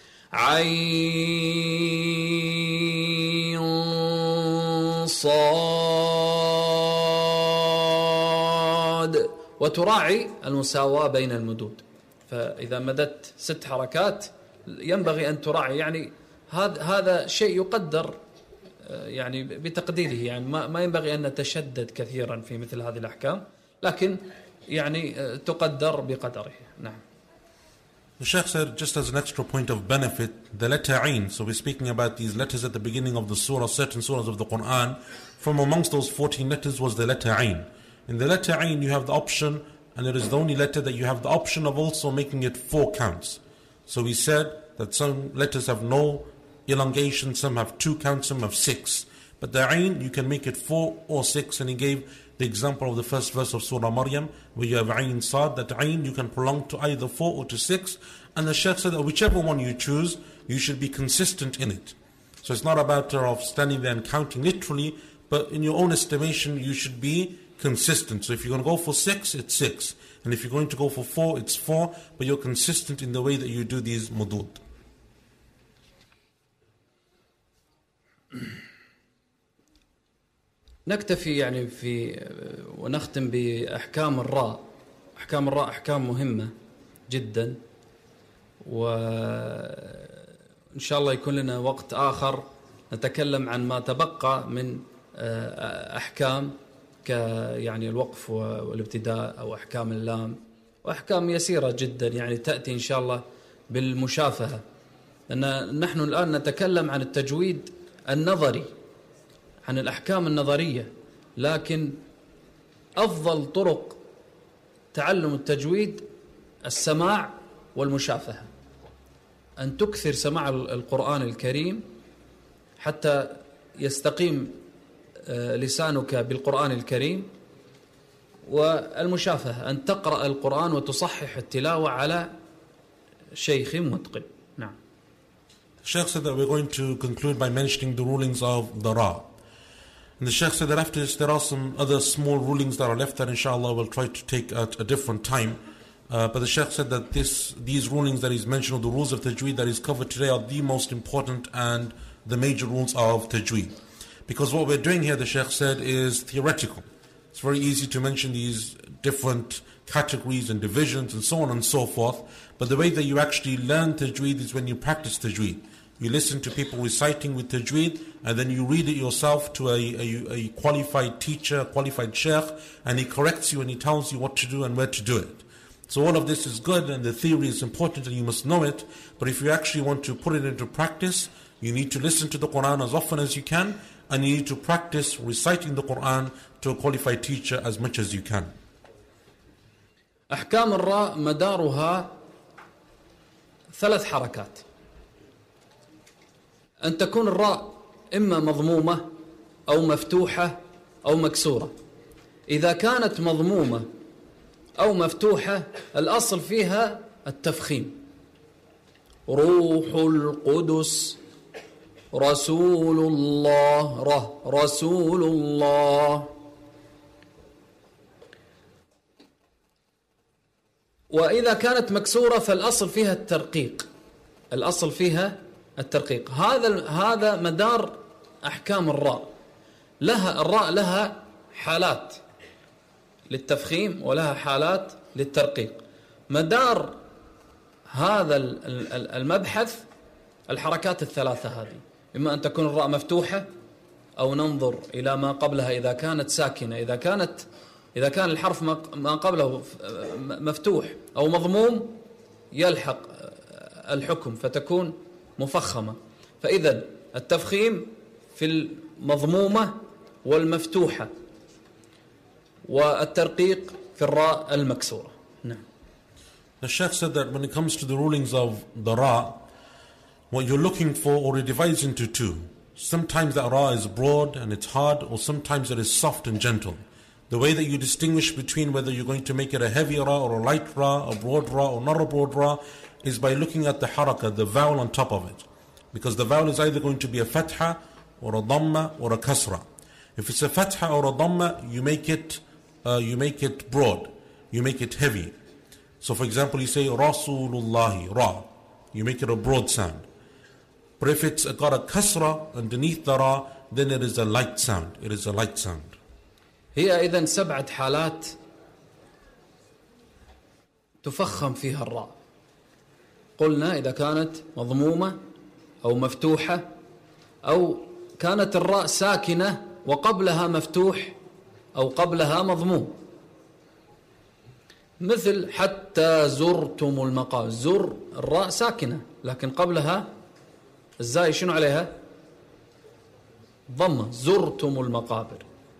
عين صاد، وتراعي المساواة بين المدود. فإذا مددت 6 حركات ينبغي أن تراعي، يعني هذا شيء يقدر يعني بتقديره، يعني ما ينبغي أن نتشدد كثيرا في مثل هذه الأحكام، لكن يعني تقدر بقدره. نعم. The Shaykh said, just as an extra point of benefit, the letter Ain, so we're speaking about these letters at the beginning of the surah, certain surahs of the Quran. From amongst those 14 letters was the letter Ain. In the letter Ain you have the option, and it is the only letter that you have the option of also making it 4 counts. So we said that some letters have no elongation, some have 2 counts, some have 6. But the Ain, you can make it 4 or 6, and he gave the example of the first verse of Surah Maryam, where you have Ain Sad, that Ain you can prolong to either 4 or to 6, and the Shaykh said that whichever one you choose, you should be consistent in it. So it's not a matter of standing there and counting literally, but in your own estimation, you should be consistent. So if you're going to go for 6, it's 6. And if you're going to go for 4, it's 4, but you're consistent in the way that you do these mudud. نكتفي يعني في ونختم بأحكام الراء. أحكام الراء أحكام مهمة جدا، وإن شاء الله يكون لنا وقت آخر نتكلم عن ما تبقى من أحكام يعني الوقف والابتداء أو أحكام اللام، وأحكام يسيرة جدا يعني تأتي إن شاء الله بالمشافهة. لأن نحن الآن نتكلم عن التجويد النظري، عن الأحكام النظرية، لكن أفضل طرق تعلم التجويد السماع والمشافهة. أن تكثر سماع القرآن الكريم حتى يستقيم لسانك بالقرآن الكريم، والمشافهة أن تقرأ القرآن وتصحح التلاوة على شيخ متقن. نعم. Shaykh said that we're going to conclude by mentioning the rulings of the Ra. And the Shaykh said that after this there are some other small rulings that are left that inshallah we'll try to take at a different time. But the Shaykh said that these rulings that he's mentioned, or the rules of Tajweed that is covered today, are the most important and the major rules of Tajweed. Because what we're doing here, the Shaykh said, is theoretical. It's very easy to mention these different categories and divisions and so on and so forth. But the way that you actually learn Tajweed is when you practice Tajweed. You listen to people reciting with Tajweed, and then you read it yourself to a qualified teacher, a qualified Shaykh, and he corrects you and he tells you what to do and where to do it. So all of this is good, and the theory is important and you must know it. But if you actually want to put it into practice, you need to listen to the Quran as often as you can, and you need to practice reciting the Quran to a qualified teacher as much as you can. أحكام الراء مدارها 3 حركات. أن تكون الراء إما مضمومة أو مفتوحة أو مكسورة. إذا كانت مضمومة أو مفتوحة الأصل فيها التفخيم. روح القدس رسول الله، رسول الله. وإذا كانت مكسورة فالأصل فيها الترقيق، الأصل فيها الترقيق. هذا مدار أحكام الراء. الراء لها حالات للتفخيم ولها حالات للترقيق. مدار هذا المبحث الحركات ال3 هذه، إما أن تكون الراء مفتوحة أو ننظر إلى ما قبلها إذا كانت ساكنة، إذا كان الحرف ما قبله مفتوح أو مضموم يلحق الحكم فتكون مفخمة. فإذا التفخيم في المضمومة والمفتوحة، والترقيق في الراء المكسورة. نعم. The Shaykh said that when it comes to the rulings of the Ra, what you're looking for, or it divides into 2. Sometimes that Ra is broad and it's hard, or sometimes it is soft and gentle. The way that you distinguish between whether you're going to make it a heavy Ra or a light Ra, a broad Ra or not a broad Ra, is by looking at the harakah, the vowel on top of it. Because the vowel is either going to be a fatha or a dhamma or a kasra. If it's a fatha or a dhamma, you make it broad, you make it heavy. So for example, you say Rasulullahi, Ra, you make it a broad sound. But if it's got a kasra underneath the Ra, then it is a light sound. It is a light sound. هي إذن 7 حالات تفخم فيها الراء. قلنا إذا كانت مضمومة أو مفتوحة، أو كانت الراء ساكنة وقبلها مفتوح أو قبلها مضموم. مثل حتى زرتم المقابر، زر الراء ساكنة لكن قبلها الزاي شنو عليها؟ ضمة. زرتم المقابر.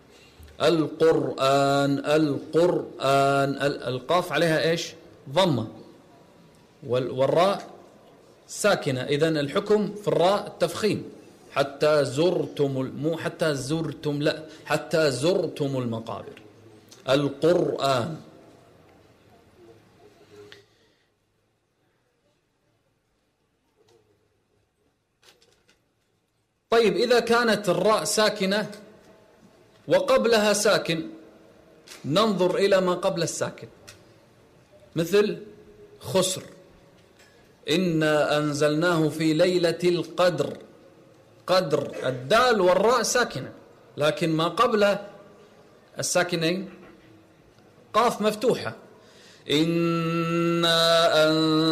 القرآن القاف عليها إيش؟ ضمة. والراء ساكنة، إذن الحكم في الراء التفخيم. حتى زرتم، مو حتى زرتم، لا، حتى زرتم المقابر. القرآن. طيب إذا كانت الراء ساكنة وقبلها ساكن، ننظر إلى ما قبل الساكن، مثل خسر. إنا أنزلناه في ليلة القدر. قدر، الدال والراء ساكنة، لكن ما قبل الساكنين قاف مفتوحة. إنا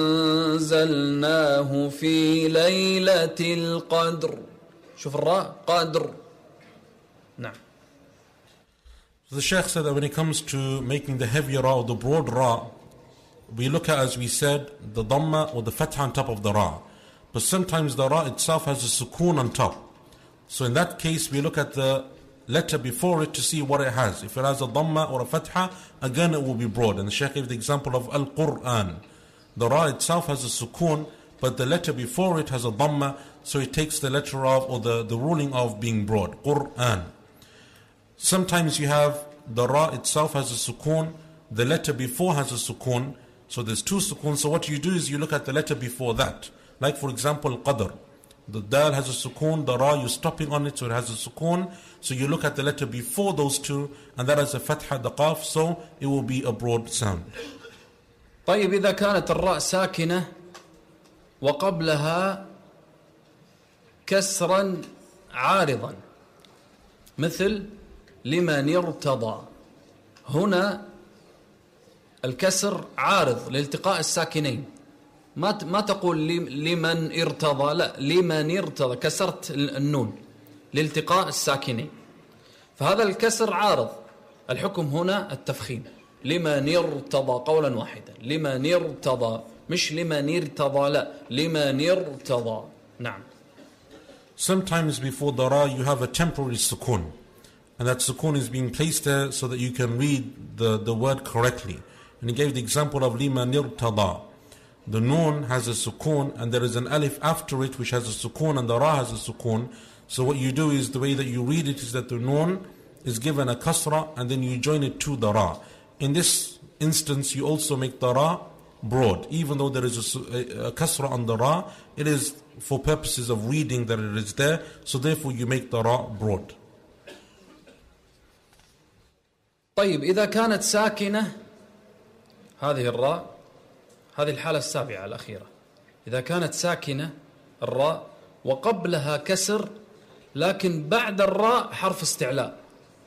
أنزلناه في ليلة القدر. شوف الراء قادر. نعم. The Shaykh said that when it comes to making the heavy ra or the broad ra, we look at, as we said, the dhamma or the fatha on top of the ra. But sometimes the ra itself has a sukoon on top. So in that case, we look at the letter before it to see what it has. If it has a dhamma or a fatha, again it will be broad. And the Shaykh gave the example of Al-Qur'an. The ra itself has a sukoon, but the letter before it has a dhamma, so it takes the letter of, or the ruling of being broad. Qur'an. Sometimes you have the ra itself has a sukoon, the letter before has a sukoon, so there's two sukoons. So what you do is you look at the letter before that. Like for example, Qadr. The dal has a sukoon, the ra you're stopping on it, so it has a sukoon. So you look at the letter before those two, and that has a fatha, the qaf, so it will be a broad sound. طيب إذا كانت الراء ساكنة وقبلها كسرا عارضا، مثل لمن ارتضى، هنا الكسر عارض لالتقاء الساكنين. ما تقول لمن ارتضى، لا، لمن ارتضى، كسرت النون لالتقاء الساكنين، فهذا الكسر عارض. الحكم هنا التفخيم. لمن ارتضى قولا واحدا، لمن ارتضى، مش لمن ارتضى، لا، لمن ارتضى. نعم. Sometimes before the ra you have a temporary sukoon, and that sukoon is being placed there so that you can read the word correctly. And he gave the example of liman irtada. The noon has a sukoon and there is an alif after it which has a sukoon, and the ra has a sukoon. So what you do is, the way that you read it is that the noon is given a kasra and then you join it to the ra. In this instance you also make the ra broad. Even though there is a kasra on the ra, it is for purposes of reading that it is there, so therefore you make the ra broad. طيب إذا كانت ساكنة هذه الراء، هذه الحالة السابعة الأخيرة، إذا كانت ساكنة الراء وقبلها كسر لكن بعد الراء حرف استعلاء،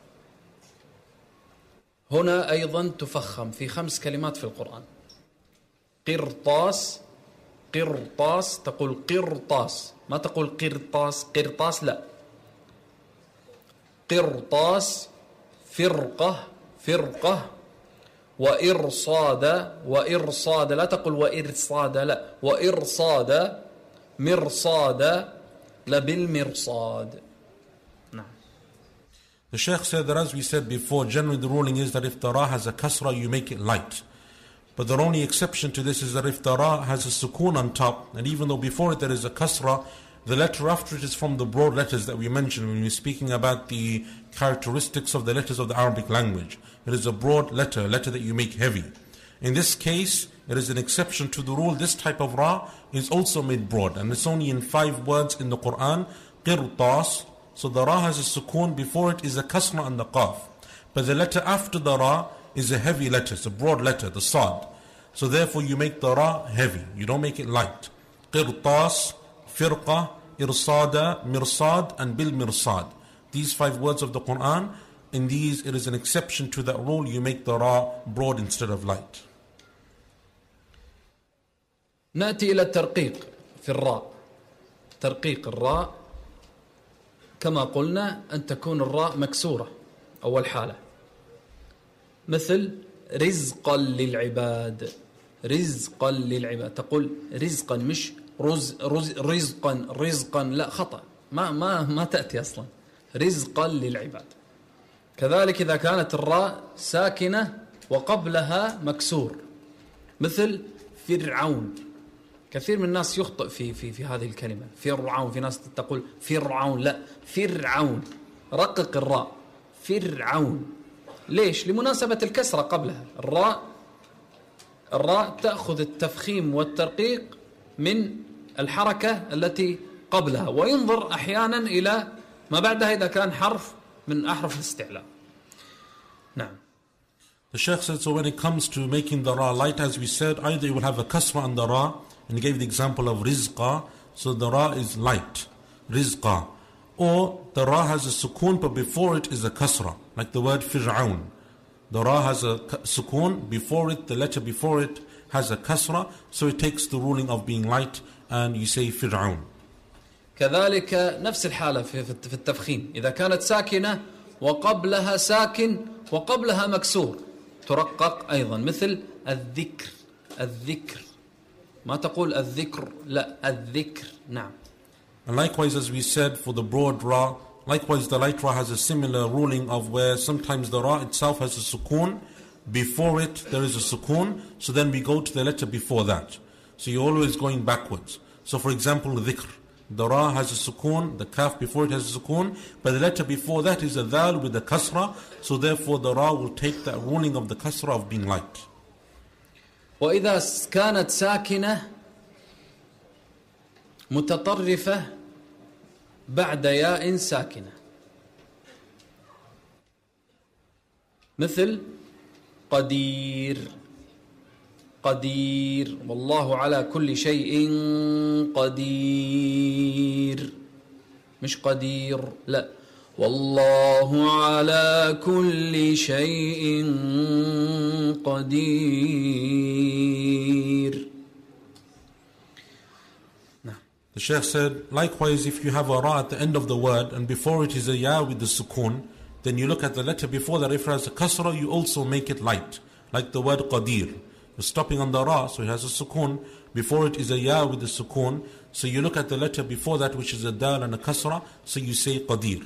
هنا أيضا تفخم في 5 كلمات في القرآن. قرطاس، قرطاس، تقول قرطاس، ما تقول قرطاس، قرطاس لا، قرطاس. فرقة، فرقة. وإرصاد، وإرصاد، لا تقول وإرصاد، لا، وإرصاد. مرصاد، لا، بالمرصاد. نعم. The Shaykh said that, as we said before, generally the ruling is that if the ra has a kasra, you make it light. But the only exception to this is that if the ra has a sukoon on top, and even though before it there is a kasra, the letter after it is from the broad letters that we mentioned when we were speaking about the characteristics of the letters of the Arabic language. It is a broad letter, a letter that you make heavy. In this case, it is an exception to the rule. This type of ra is also made broad, and it's only in 5 words in the Quran. Qirtas. So the ra has a sukoon, before it is a kasra on the qaf. But the letter after the ra is a heavy letter, it's a broad letter, the sad. So therefore you make the ra heavy, you don't make it light. Qirtas, firqa, irsada, mirsad, and bil mirsad. These 5 words of the Quran, in these it is an exception to that rule, you make the ra broad instead of light. نأتي إلى الترقيق في الراء. ترقيق الراء كما قلنا أن تكون الراء مكسورة أول حالة، مثل رزقا للعباد. رزقا للعباد، تقول رزقا، مش رزقا، رزقا، لا، خطأ، ما تأتي أصلا. رزقا للعباد. كذلك إذا كانت الراء ساكنة وقبلها مكسور، مثل فرعون. كثير من الناس يخطئ في هذه الكلمة فرعون. في ناس تقول فرعون، لا، فرعون، رقق الراء، فرعون. ليش؟ لمناسبة الكسرة قبلها. الراء تأخذ التفخيم والترقيق من الحركة التي قبلها، وينظر أحيانا إلى ما بعدها إذا كان حرف من أحرف الاستعلاء. نعم. The Shaykh said, so when it comes to making the ra light, as we said, either you will have a kasra on the ra, and he gave the example of rizqa, so the ra is light, rizqa. Or the ra has a sukoon, but before it is a kasra, like the word fir'aun. The ra has a sukoon, before it, the letter before it has a kasra, so it takes the ruling of being light, and you say fir'aun. كذلك نفس الحالة في التفخيم، إذا كانت ساكنة وقبلها ساكن وقبلها مكسور ترقق أيضا، مثل الذكر. الذكر، ما تقول الذكر، لا، الذكر. نعم. And likewise, as we said, for the broad ra, likewise the light ra has a similar ruling of where sometimes the ra itself has a sukoon, before it there is a sukoon, so then we go to the letter before that. So you're always going backwards. So for example, dhikr, the ra has a sukoon, the kaf before it has a sukoon, but the letter before that is a dal with a kasra, so therefore the ra will take that ruling of the kasra of being light. وإذا كانت ساكنة متطرفة بعد ياء ساكنة، مثل قدير. قدير، والله على كل شيء قدير، مش قدير، لا، والله على كل شيء قدير. The Shaykh said, likewise, if you have a ra at the end of the word and before it is a ya with the sukoon, then you look at the letter before that. If it has a kasra, you also make it light, like the word qadir. You're stopping on the ra, so it has a sukoon. Before it is a ya with the sukoon, so you look at the letter before that, which is a dal and a kasra, so you say qadir.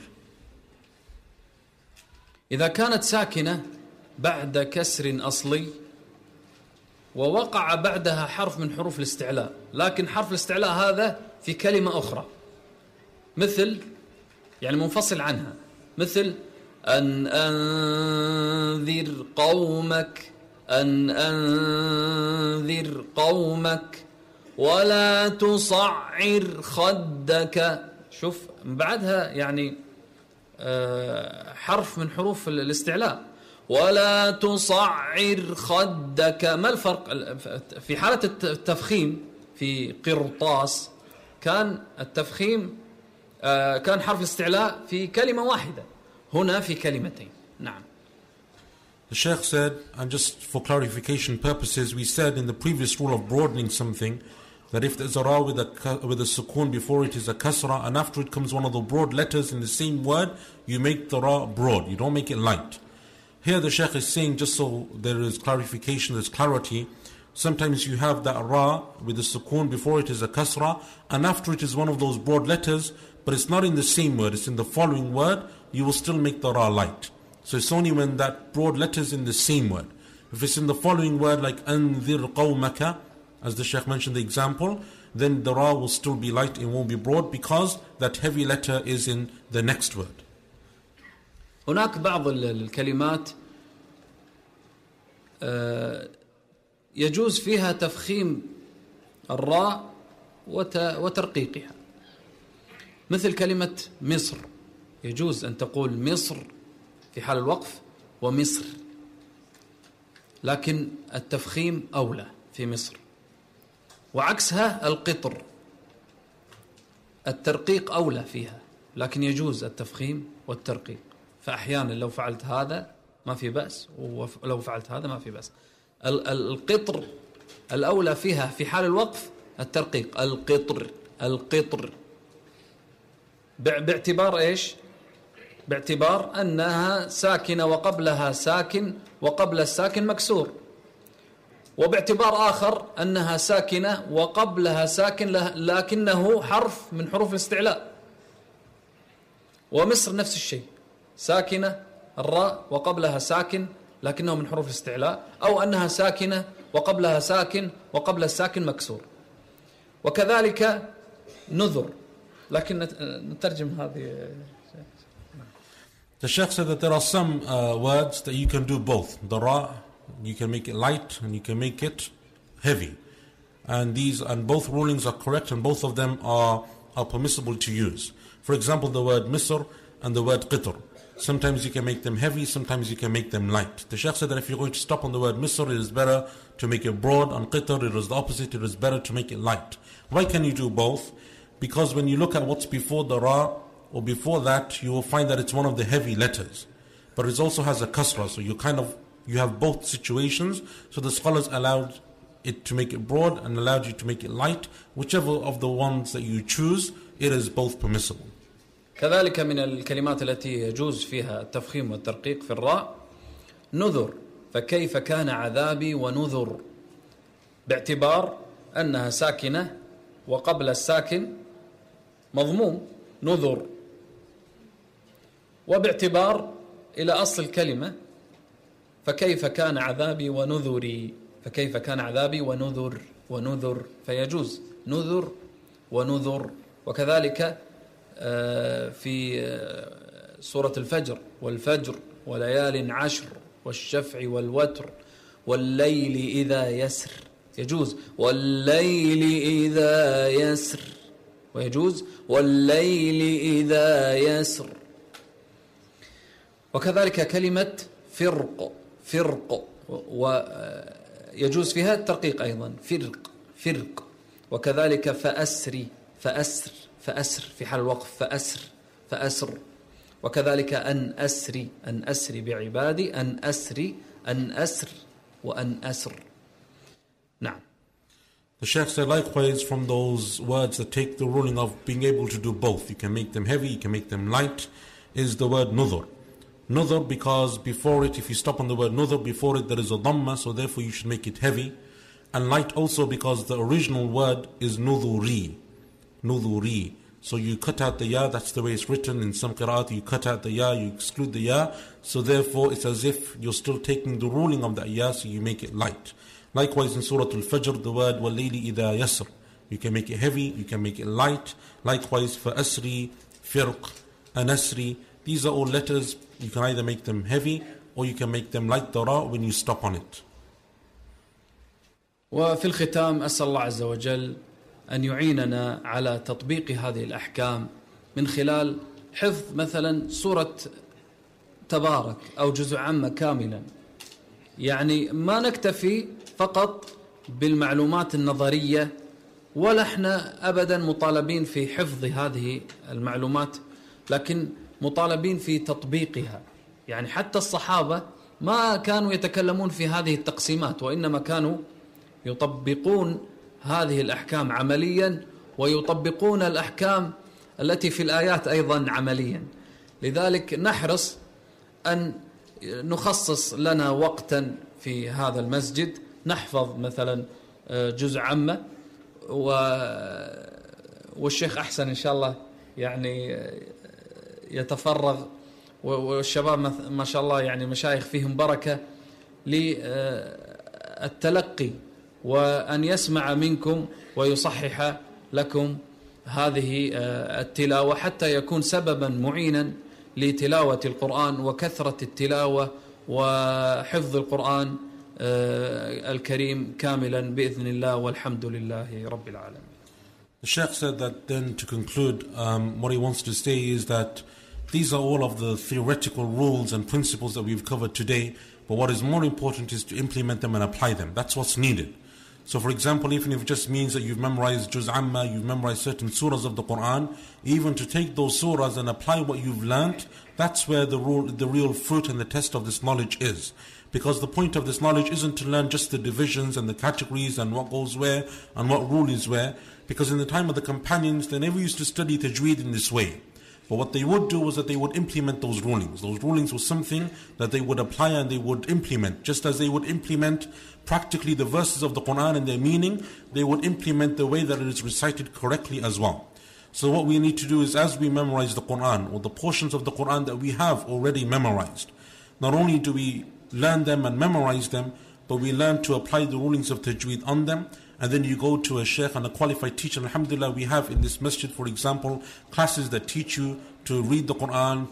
إذا كانت ساكنة بعد كسر أصلي ووقع بعدها حرف من حروف الاستعلاء، لكن حرف الاستعلاء هذا في كلمة أخرى، مثل يعني منفصل عنها، مثل أن أنذر قومك، أن أنذر قومك ولا تصعر خدك. شوف بعدها يعني حرف من حروف الاستعلاء، ولا تصعر خدك. ما الفرق في حالة التفخيم؟ في قرطاس كان التفخيم كان حرف الاستعلاء في كلمة واحدة، هنا في كلمتين. نعم. The Shaykh said, and just for clarification purposes, we said in the previous rule of broadening something, that if there's a ra with a sukoon before it is a kasra, and after it comes one of the broad letters in the same word, you make the ra broad, you don't make it light. Here the Shaykh is saying, just so there is clarification, there's clarity, sometimes you have that ra with a sukoon before it is a kasra, and after it is one of those broad letters, but it's not in the same word, it's in the following word, you will still make the ra light. So it's only when that broad letter is in the same word. If it's in the following word, like أنذر قومك, as the Shaykh mentioned the example, then the ra will still be light, it won't be broad, because that heavy letter is in the next word. هناك بعض الكلمات يجوز فيها تفخيم الراء وترقيقها، مثل كلمة مصر، يجوز أن تقول مصر في حال الوقف ومصر، لكن التفخيم أولى في مصر. وعكسها القطر، الترقيق أولى فيها، لكن يجوز التفخيم والترقيق. فأحيانا لو فعلت هذا ما في بأس، ولو فعلت هذا ما في بأس. القطر الأولى فيها في حال الوقف الترقيق، القطر، القطر، باعتبار إيش؟ باعتبار أنها ساكنة وقبلها ساكن وقبل الساكن مكسور، وباعتبار آخر أنها ساكنة وقبلها ساكن لكنه حرف من حروف الاستعلاء. ومصر نفس الشيء، ساكنة الراء وقبلها ساكن لكنه من حروف الاستعلاء، أو أنها ساكنة وقبلها ساكن وقبل الساكن مكسور. وكذلك نذر. لكن نترجم هذه. The Shaykh said that there are some words that you can do both. The ra, you can make it light and you can make it heavy. And both rulings are correct, and both of them are permissible to use. For example, the word misr and the word qitr. Sometimes you can make them heavy, sometimes you can make them light. The Shaykh said that if you're going to stop on the word misr, it is better to make it broad. On qitr, it is the opposite, it is better to make it light. Why can you do both? Because when you look at what's before the ra, or before that, you will find that it's one of the heavy letters. But it also has a kasra, so you have both situations. So the scholars allowed it to make it broad and allowed you to make it light. Whichever of the ones that you choose, it is both permissible. كذلك من الكلمات التي يجوز فيها التفخيم والترقيق في الراء نذر، فكيف كان عذابي ونذر، باعتبار أنها ساكنة وقبل الساكن مضموم نذر، وباعتبار إلى أصل الكلمة فكيف كان عذابي ونذري، فكيف كان عذابي ونذر فيجوز نذر ونذر. وكذلك في سورة الفجر والفجر وليال عشر والشفع والوتر والليل إذا يسر، يجوز والليل إذا يسر، ويجوز والليل إذا يسر. وكذلك كلمة فرق ويجوز فيها الترقيق أيضا فرق. وكذلك فأسر في حال الوقف فأسر. وكذلك أن أسري بعبادي أن أسر وأن أسر. نعم. The Shaykh said likewise from those words that take the ruling of being able to do both, you can make them heavy, you can make them light, is the word nudhur. Nudhur because before it, if you stop on the word nudhur, before it there is a dhamma, so therefore you should make it heavy. And light also because the original word is nudhuri. So you cut out the ya, that's the way it's written. In some qira'at you cut out the ya, you exclude the ya. So therefore it's as if you're still taking the ruling of the ya, so you make it light. Likewise in Surah Al-Fajr, the word وَاللَّيْلِ إِذَا يَسْرِ, you can make it heavy, you can make it light. Likewise for asri, firq, anasri, these are all letters, you can either make them heavy or you can make them light the ra when you stop on it. وفي الختام أسأل الله عز وجل أن يعيننا على تطبيق هذه الأحكام من خلال حفظ مثلا سورة تبارك أو جزء عامة كاملا. يعني ما نكتفي فقط بالمعلومات النظرية، ولا احنا أبدا مطالبين في حفظ هذه المعلومات، لكن مطالبين في تطبيقها. يعني حتى الصحابة ما كانوا يتكلمون في هذه التقسيمات، وإنما كانوا يطبقون هذه الأحكام عمليا، ويطبقون الأحكام التي في الآيات أيضا عمليا. لذلك نحرص أن نخصص لنا وقتا في هذا المسجد نحفظ مثلا جزء عامة، والشيخ أحسن إن شاء الله يعني يتفرغ، والشباب ما شاء الله يعني مشايخ فيهم بركة للتلقي وأن يسمع منكم ويصحح لكم هذه التلاوة، حتى يكون سببا معينا لتلاوة القرآن وكثرة التلاوة وحفظ القرآن الكريم كاملا بإذن الله، والحمد لله رب العالمين. The Shaykh said that then to conclude, what he wants to say is that these are all of the theoretical rules and principles that we've covered today, but what is more important is to implement them and apply them. That's what's needed. So for example, even if it just means that you've memorized Juz Amma, you've memorized certain surahs of the Quran, even to take those surahs and apply what you've learnt, that's where the real fruit and the test of this knowledge is. Because the point of this knowledge isn't to learn just the divisions and the categories and what goes where and what rule is where. Because in the time of the companions, they never used to study tajweed in this way. But what they would do was that they would implement those rulings. Those rulings were something that they would apply and they would implement. Just as they would implement practically the verses of the Quran and their meaning, they would implement the way that it is recited correctly as well. So what we need to do is, as we memorize the Quran, or the portions of the Quran that we have already memorized, not only do we learn them and memorize them, but we learn to apply the rulings of tajweed on them, and then you go to a sheikh and a qualified teacher. Alhamdulillah, we have in this masjid, for example, classes that teach you to read the Quran,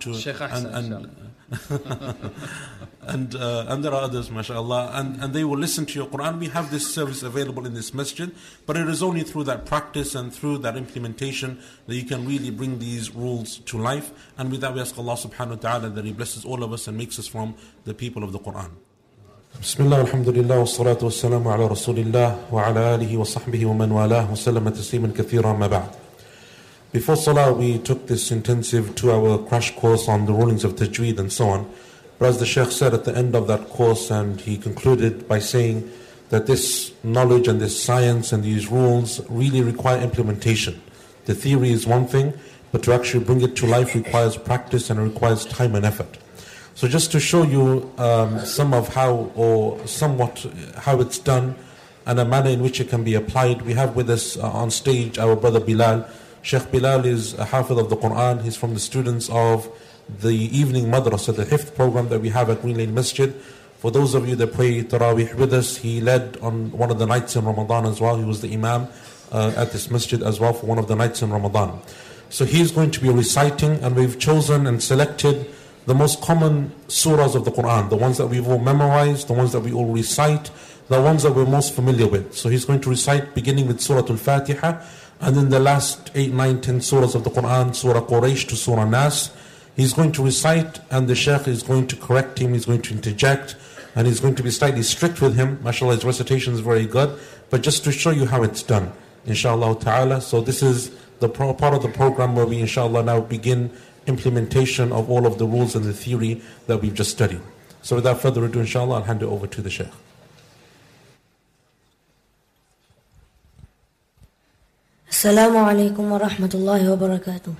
and there are others, mashallah, and they will listen to your Quran. We have this service available in this masjid, but it is only through that practice and through that implementation that you can really bring these rules to life. And with that, we ask Allah subhanahu wa ta'ala that He blesses all of us and makes us from the people of the Quran. Bismillah, alhamdulillah, wa salatu wa salamu ala rasulillah wa ala alihi wa sahbihi wa man walah wa sallama tasliman kathira ma ba'd. Before Salah, we took this intensive 2-hour crash course on the rulings of Tajweed and so on. But as the Shaykh said at the end of that course, and he concluded by saying that this knowledge and this science and these rules really require implementation. The theory is one thing, but to actually bring it to life requires practice and it requires time and effort. So just to show you some of how, or somewhat how it's done and a manner in which it can be applied, we have with us on stage our brother Bilal. Sheikh Bilal is a Hafiz of the Quran. He's from the students of the evening madrasa, the Hifth program that we have at Green Lane Masjid. For those of you that pray Taraweeh with us, he led on one of the nights in Ramadan as well. He was the Imam at this masjid as well for one of the nights in Ramadan. So he's going to be reciting, and we've chosen and selected the most common surahs of the Quran, the ones that we've all memorized, the ones that we all recite, the ones that we're most familiar with. So he's going to recite beginning with Surah Al-Fatiha, and then the last 8, 9, 10 surahs of the Quran, Surah Quraysh to Surah Nas. He's going to recite, and the Shaykh is going to correct him, he's going to interject, and he's going to be slightly strict with him. MashaAllah, his recitation is very good, but just to show you how it's done, inshallah ta'ala. So this is the part of the program where we inshallah now begin implementation of all of the rules and the theory that we've just studied. So without further ado, inshallah, I'll hand it over to the Shaykh. Assalamu alaikum wa rahmatullahi wa barakatuh.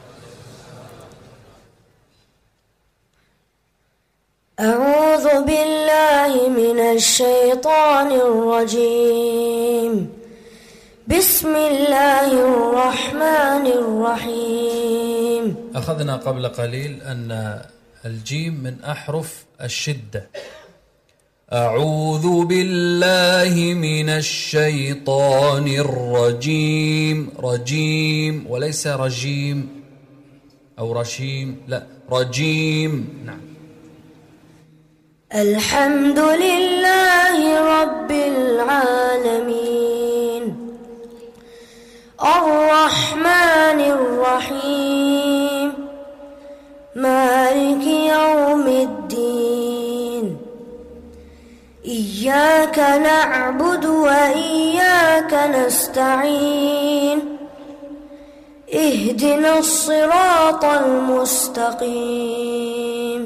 أعوذ بالله من الشيطان الرجيم. بسم الله الرحمن الرحيم. أخذنا قبل قليل أن الجيم من أحرف الشدة. أعوذ بالله من الشيطان الرجيم. رجيم وليس رجيم أو رشيم، لا، رجيم. نعم. الحمد لله رب العالمين الرحمن الرحيم مالك يوم الدين إياك نعبد وإياك نستعين اهدنا الصراط المستقيم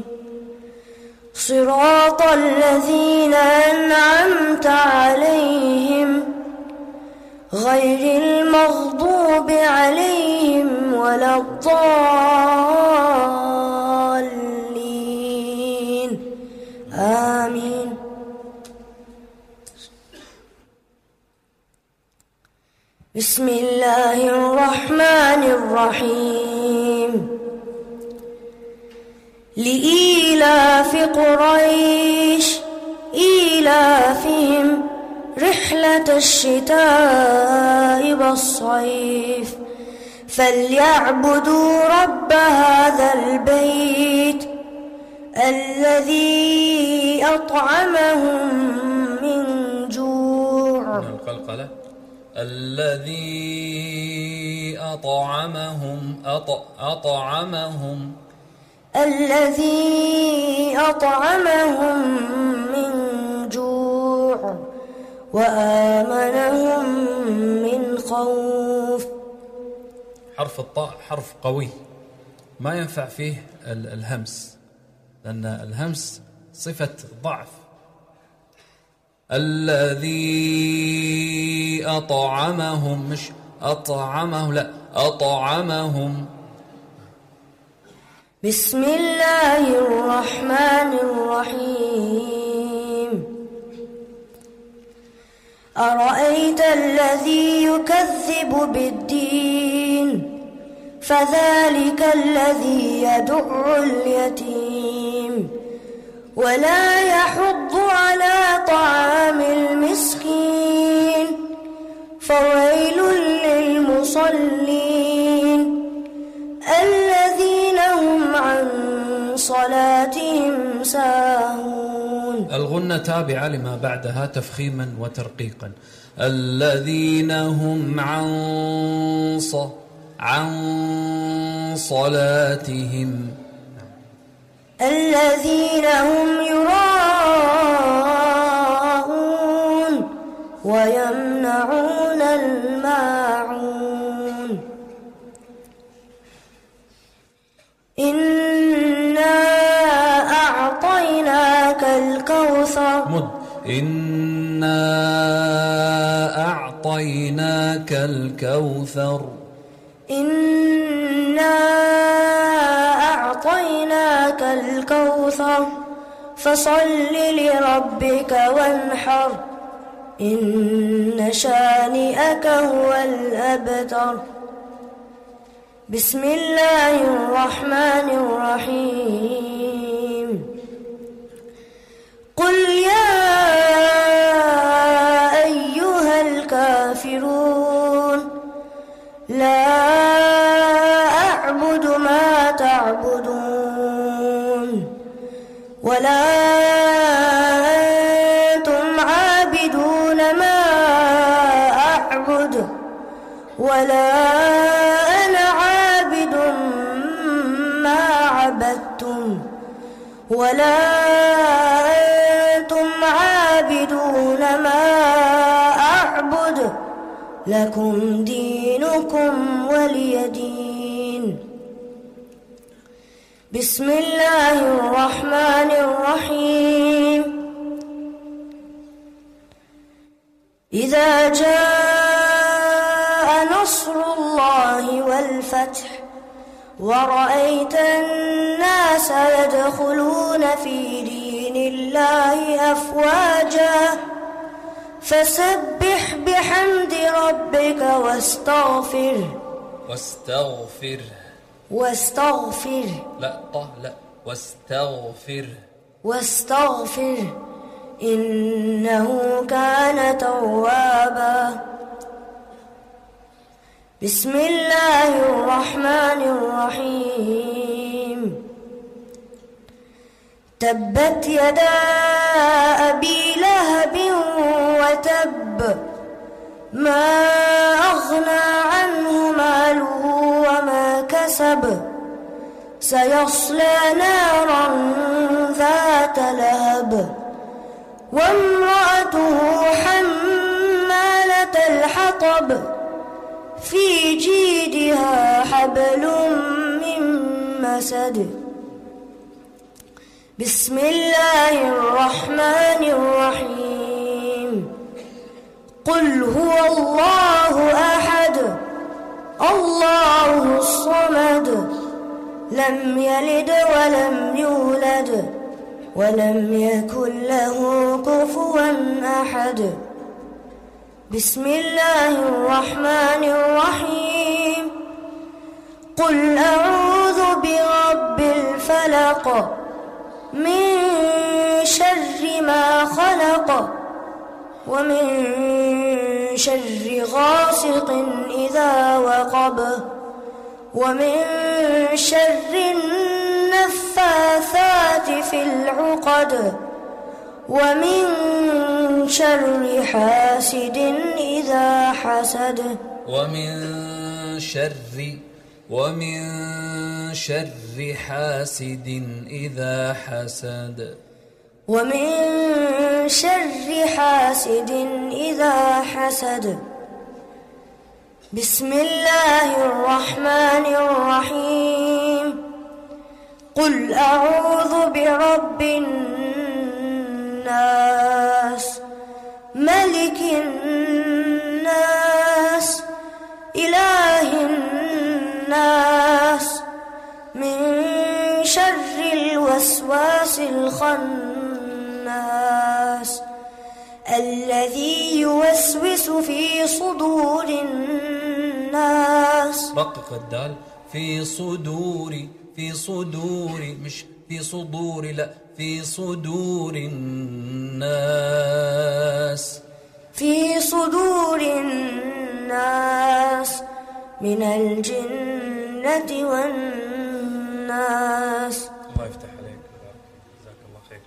صراط الذين أنعمت عليهم غير المغضوب عليهم ولا الضالين آمين. بسم الله الرحمن الرحيم. لإيلاف قريش إيلافهم رحلة الشتاء والصيف فليعبدوا رب هذا البيت الذي أطعمهم من جوع. القلقلة. الذي أطعمهم الذي أطعمهم من جوع وآمنهم من خوف. حرف الطاء حرف قوي ما ينفع فيه الهمس، لأن الهمس صفة ضعف. الذي أطعمهم، مش أطعمه، لا، أطعمهم. بسم الله الرحمن الرحيم. أرأيت الذي يكذب بالدين فذلك الذي يدع اليتيم ولا يحض على طعام المسكين المصلين الذين هم عن صلاتهم ساهون. الغنة تابعة لما بعدها تفخيما وترقيقا. الذين هم عن صلاتهم، الذين هم يراءون ويمنعون الماعون. إنا أعطيناك الكوثر. مد. إنا أعطيناك الكوثر. إنا أعطيناك الكوثر فصل لربك وانحر إن شانئك هو الأبتر. بسم الله الرحمن الرحيم. قل يا أيها الكافرون لا أعبد ما تعبدون ولا أنتم عابدون ما أعبد ولا أنا عابد ما عبدتم ولا أنتم عابدون ما أعبد لكم دينكم ولي دين. بسم الله الرحمن الرحيم. إذا جاء نصر الله والفتح ورأيت الناس يدخلون في دين الله أفواجا فسبح بحمد ربك واستغفر واستغفر إنه كان توابا. بسم الله الرحمن الرحيم. تبت يدا أبي لهب وتب ما أغنى عنه ماله وما كسب سيصلى نارا ذات لهب وامرأته حمالة الحطب في جيدها حبل من مسد. بسم الله الرحمن الرحيم. قل هو الله أحد الله الصمد لم يلد ولم يولد ولم يكن له كفوا أحد. بسم الله الرحمن الرحيم. قل أعوذ برب الفلق من شر ما خلق ومن شر غاسق إذا وقب ومن شر النفاثات في العقد ومن شر حاسد إذا حسد ومن شر حاسد إذا حسد ومن شر حاسد إذا حسد. بسم الله الرحمن الرحيم. قل أعوذ برب الناس ملك الناس إله الناس من شر الوسواس الخناس الذي يوسوس في صدور الناس. رقق الدال. في صدور مش في صدور، لا في صدور الناس. في صدور الناس من الجنة والناس. الله يفتح عليك. جزاك الله خير.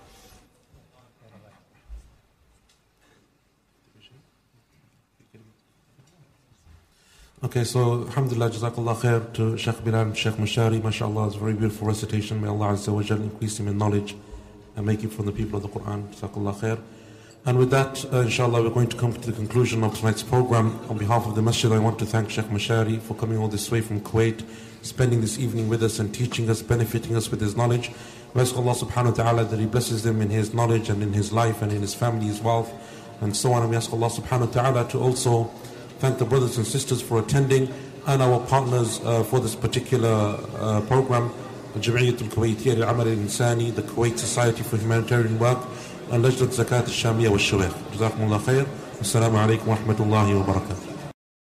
Okay, so alhamdulillah, jazakallah khair to Sheikh Bilal and Sheikh Mashari. MashaAllah, it's a very beautiful recitation. May Allah Azza wa Jal increase him in knowledge and make him from the people of the Quran. Jazakallah khair. And with that, inshallah, we're going to come to the conclusion of tonight's program. On behalf of the masjid, I want to thank Sheikh Mashari for coming all this way from Kuwait, spending this evening with us and teaching us, benefiting us with his knowledge. We ask Allah subhanahu wa ta'ala that He blesses him in his knowledge and in his life and in his family, his wealth, and so on. And we ask Allah subhanahu wa ta'ala to also thank the brothers and sisters for attending and our partners for this particular program, Jam'iyyat al-Kuwaitiyya lil-Amal al-Insani, the Kuwait Society for Humanitarian Work, and Lajnat Zakat al-Shamiyya wa al-Shuwaykh. Jazakumullah khair. Assalamu alaikum wa rahmatullahi wa barakatuh.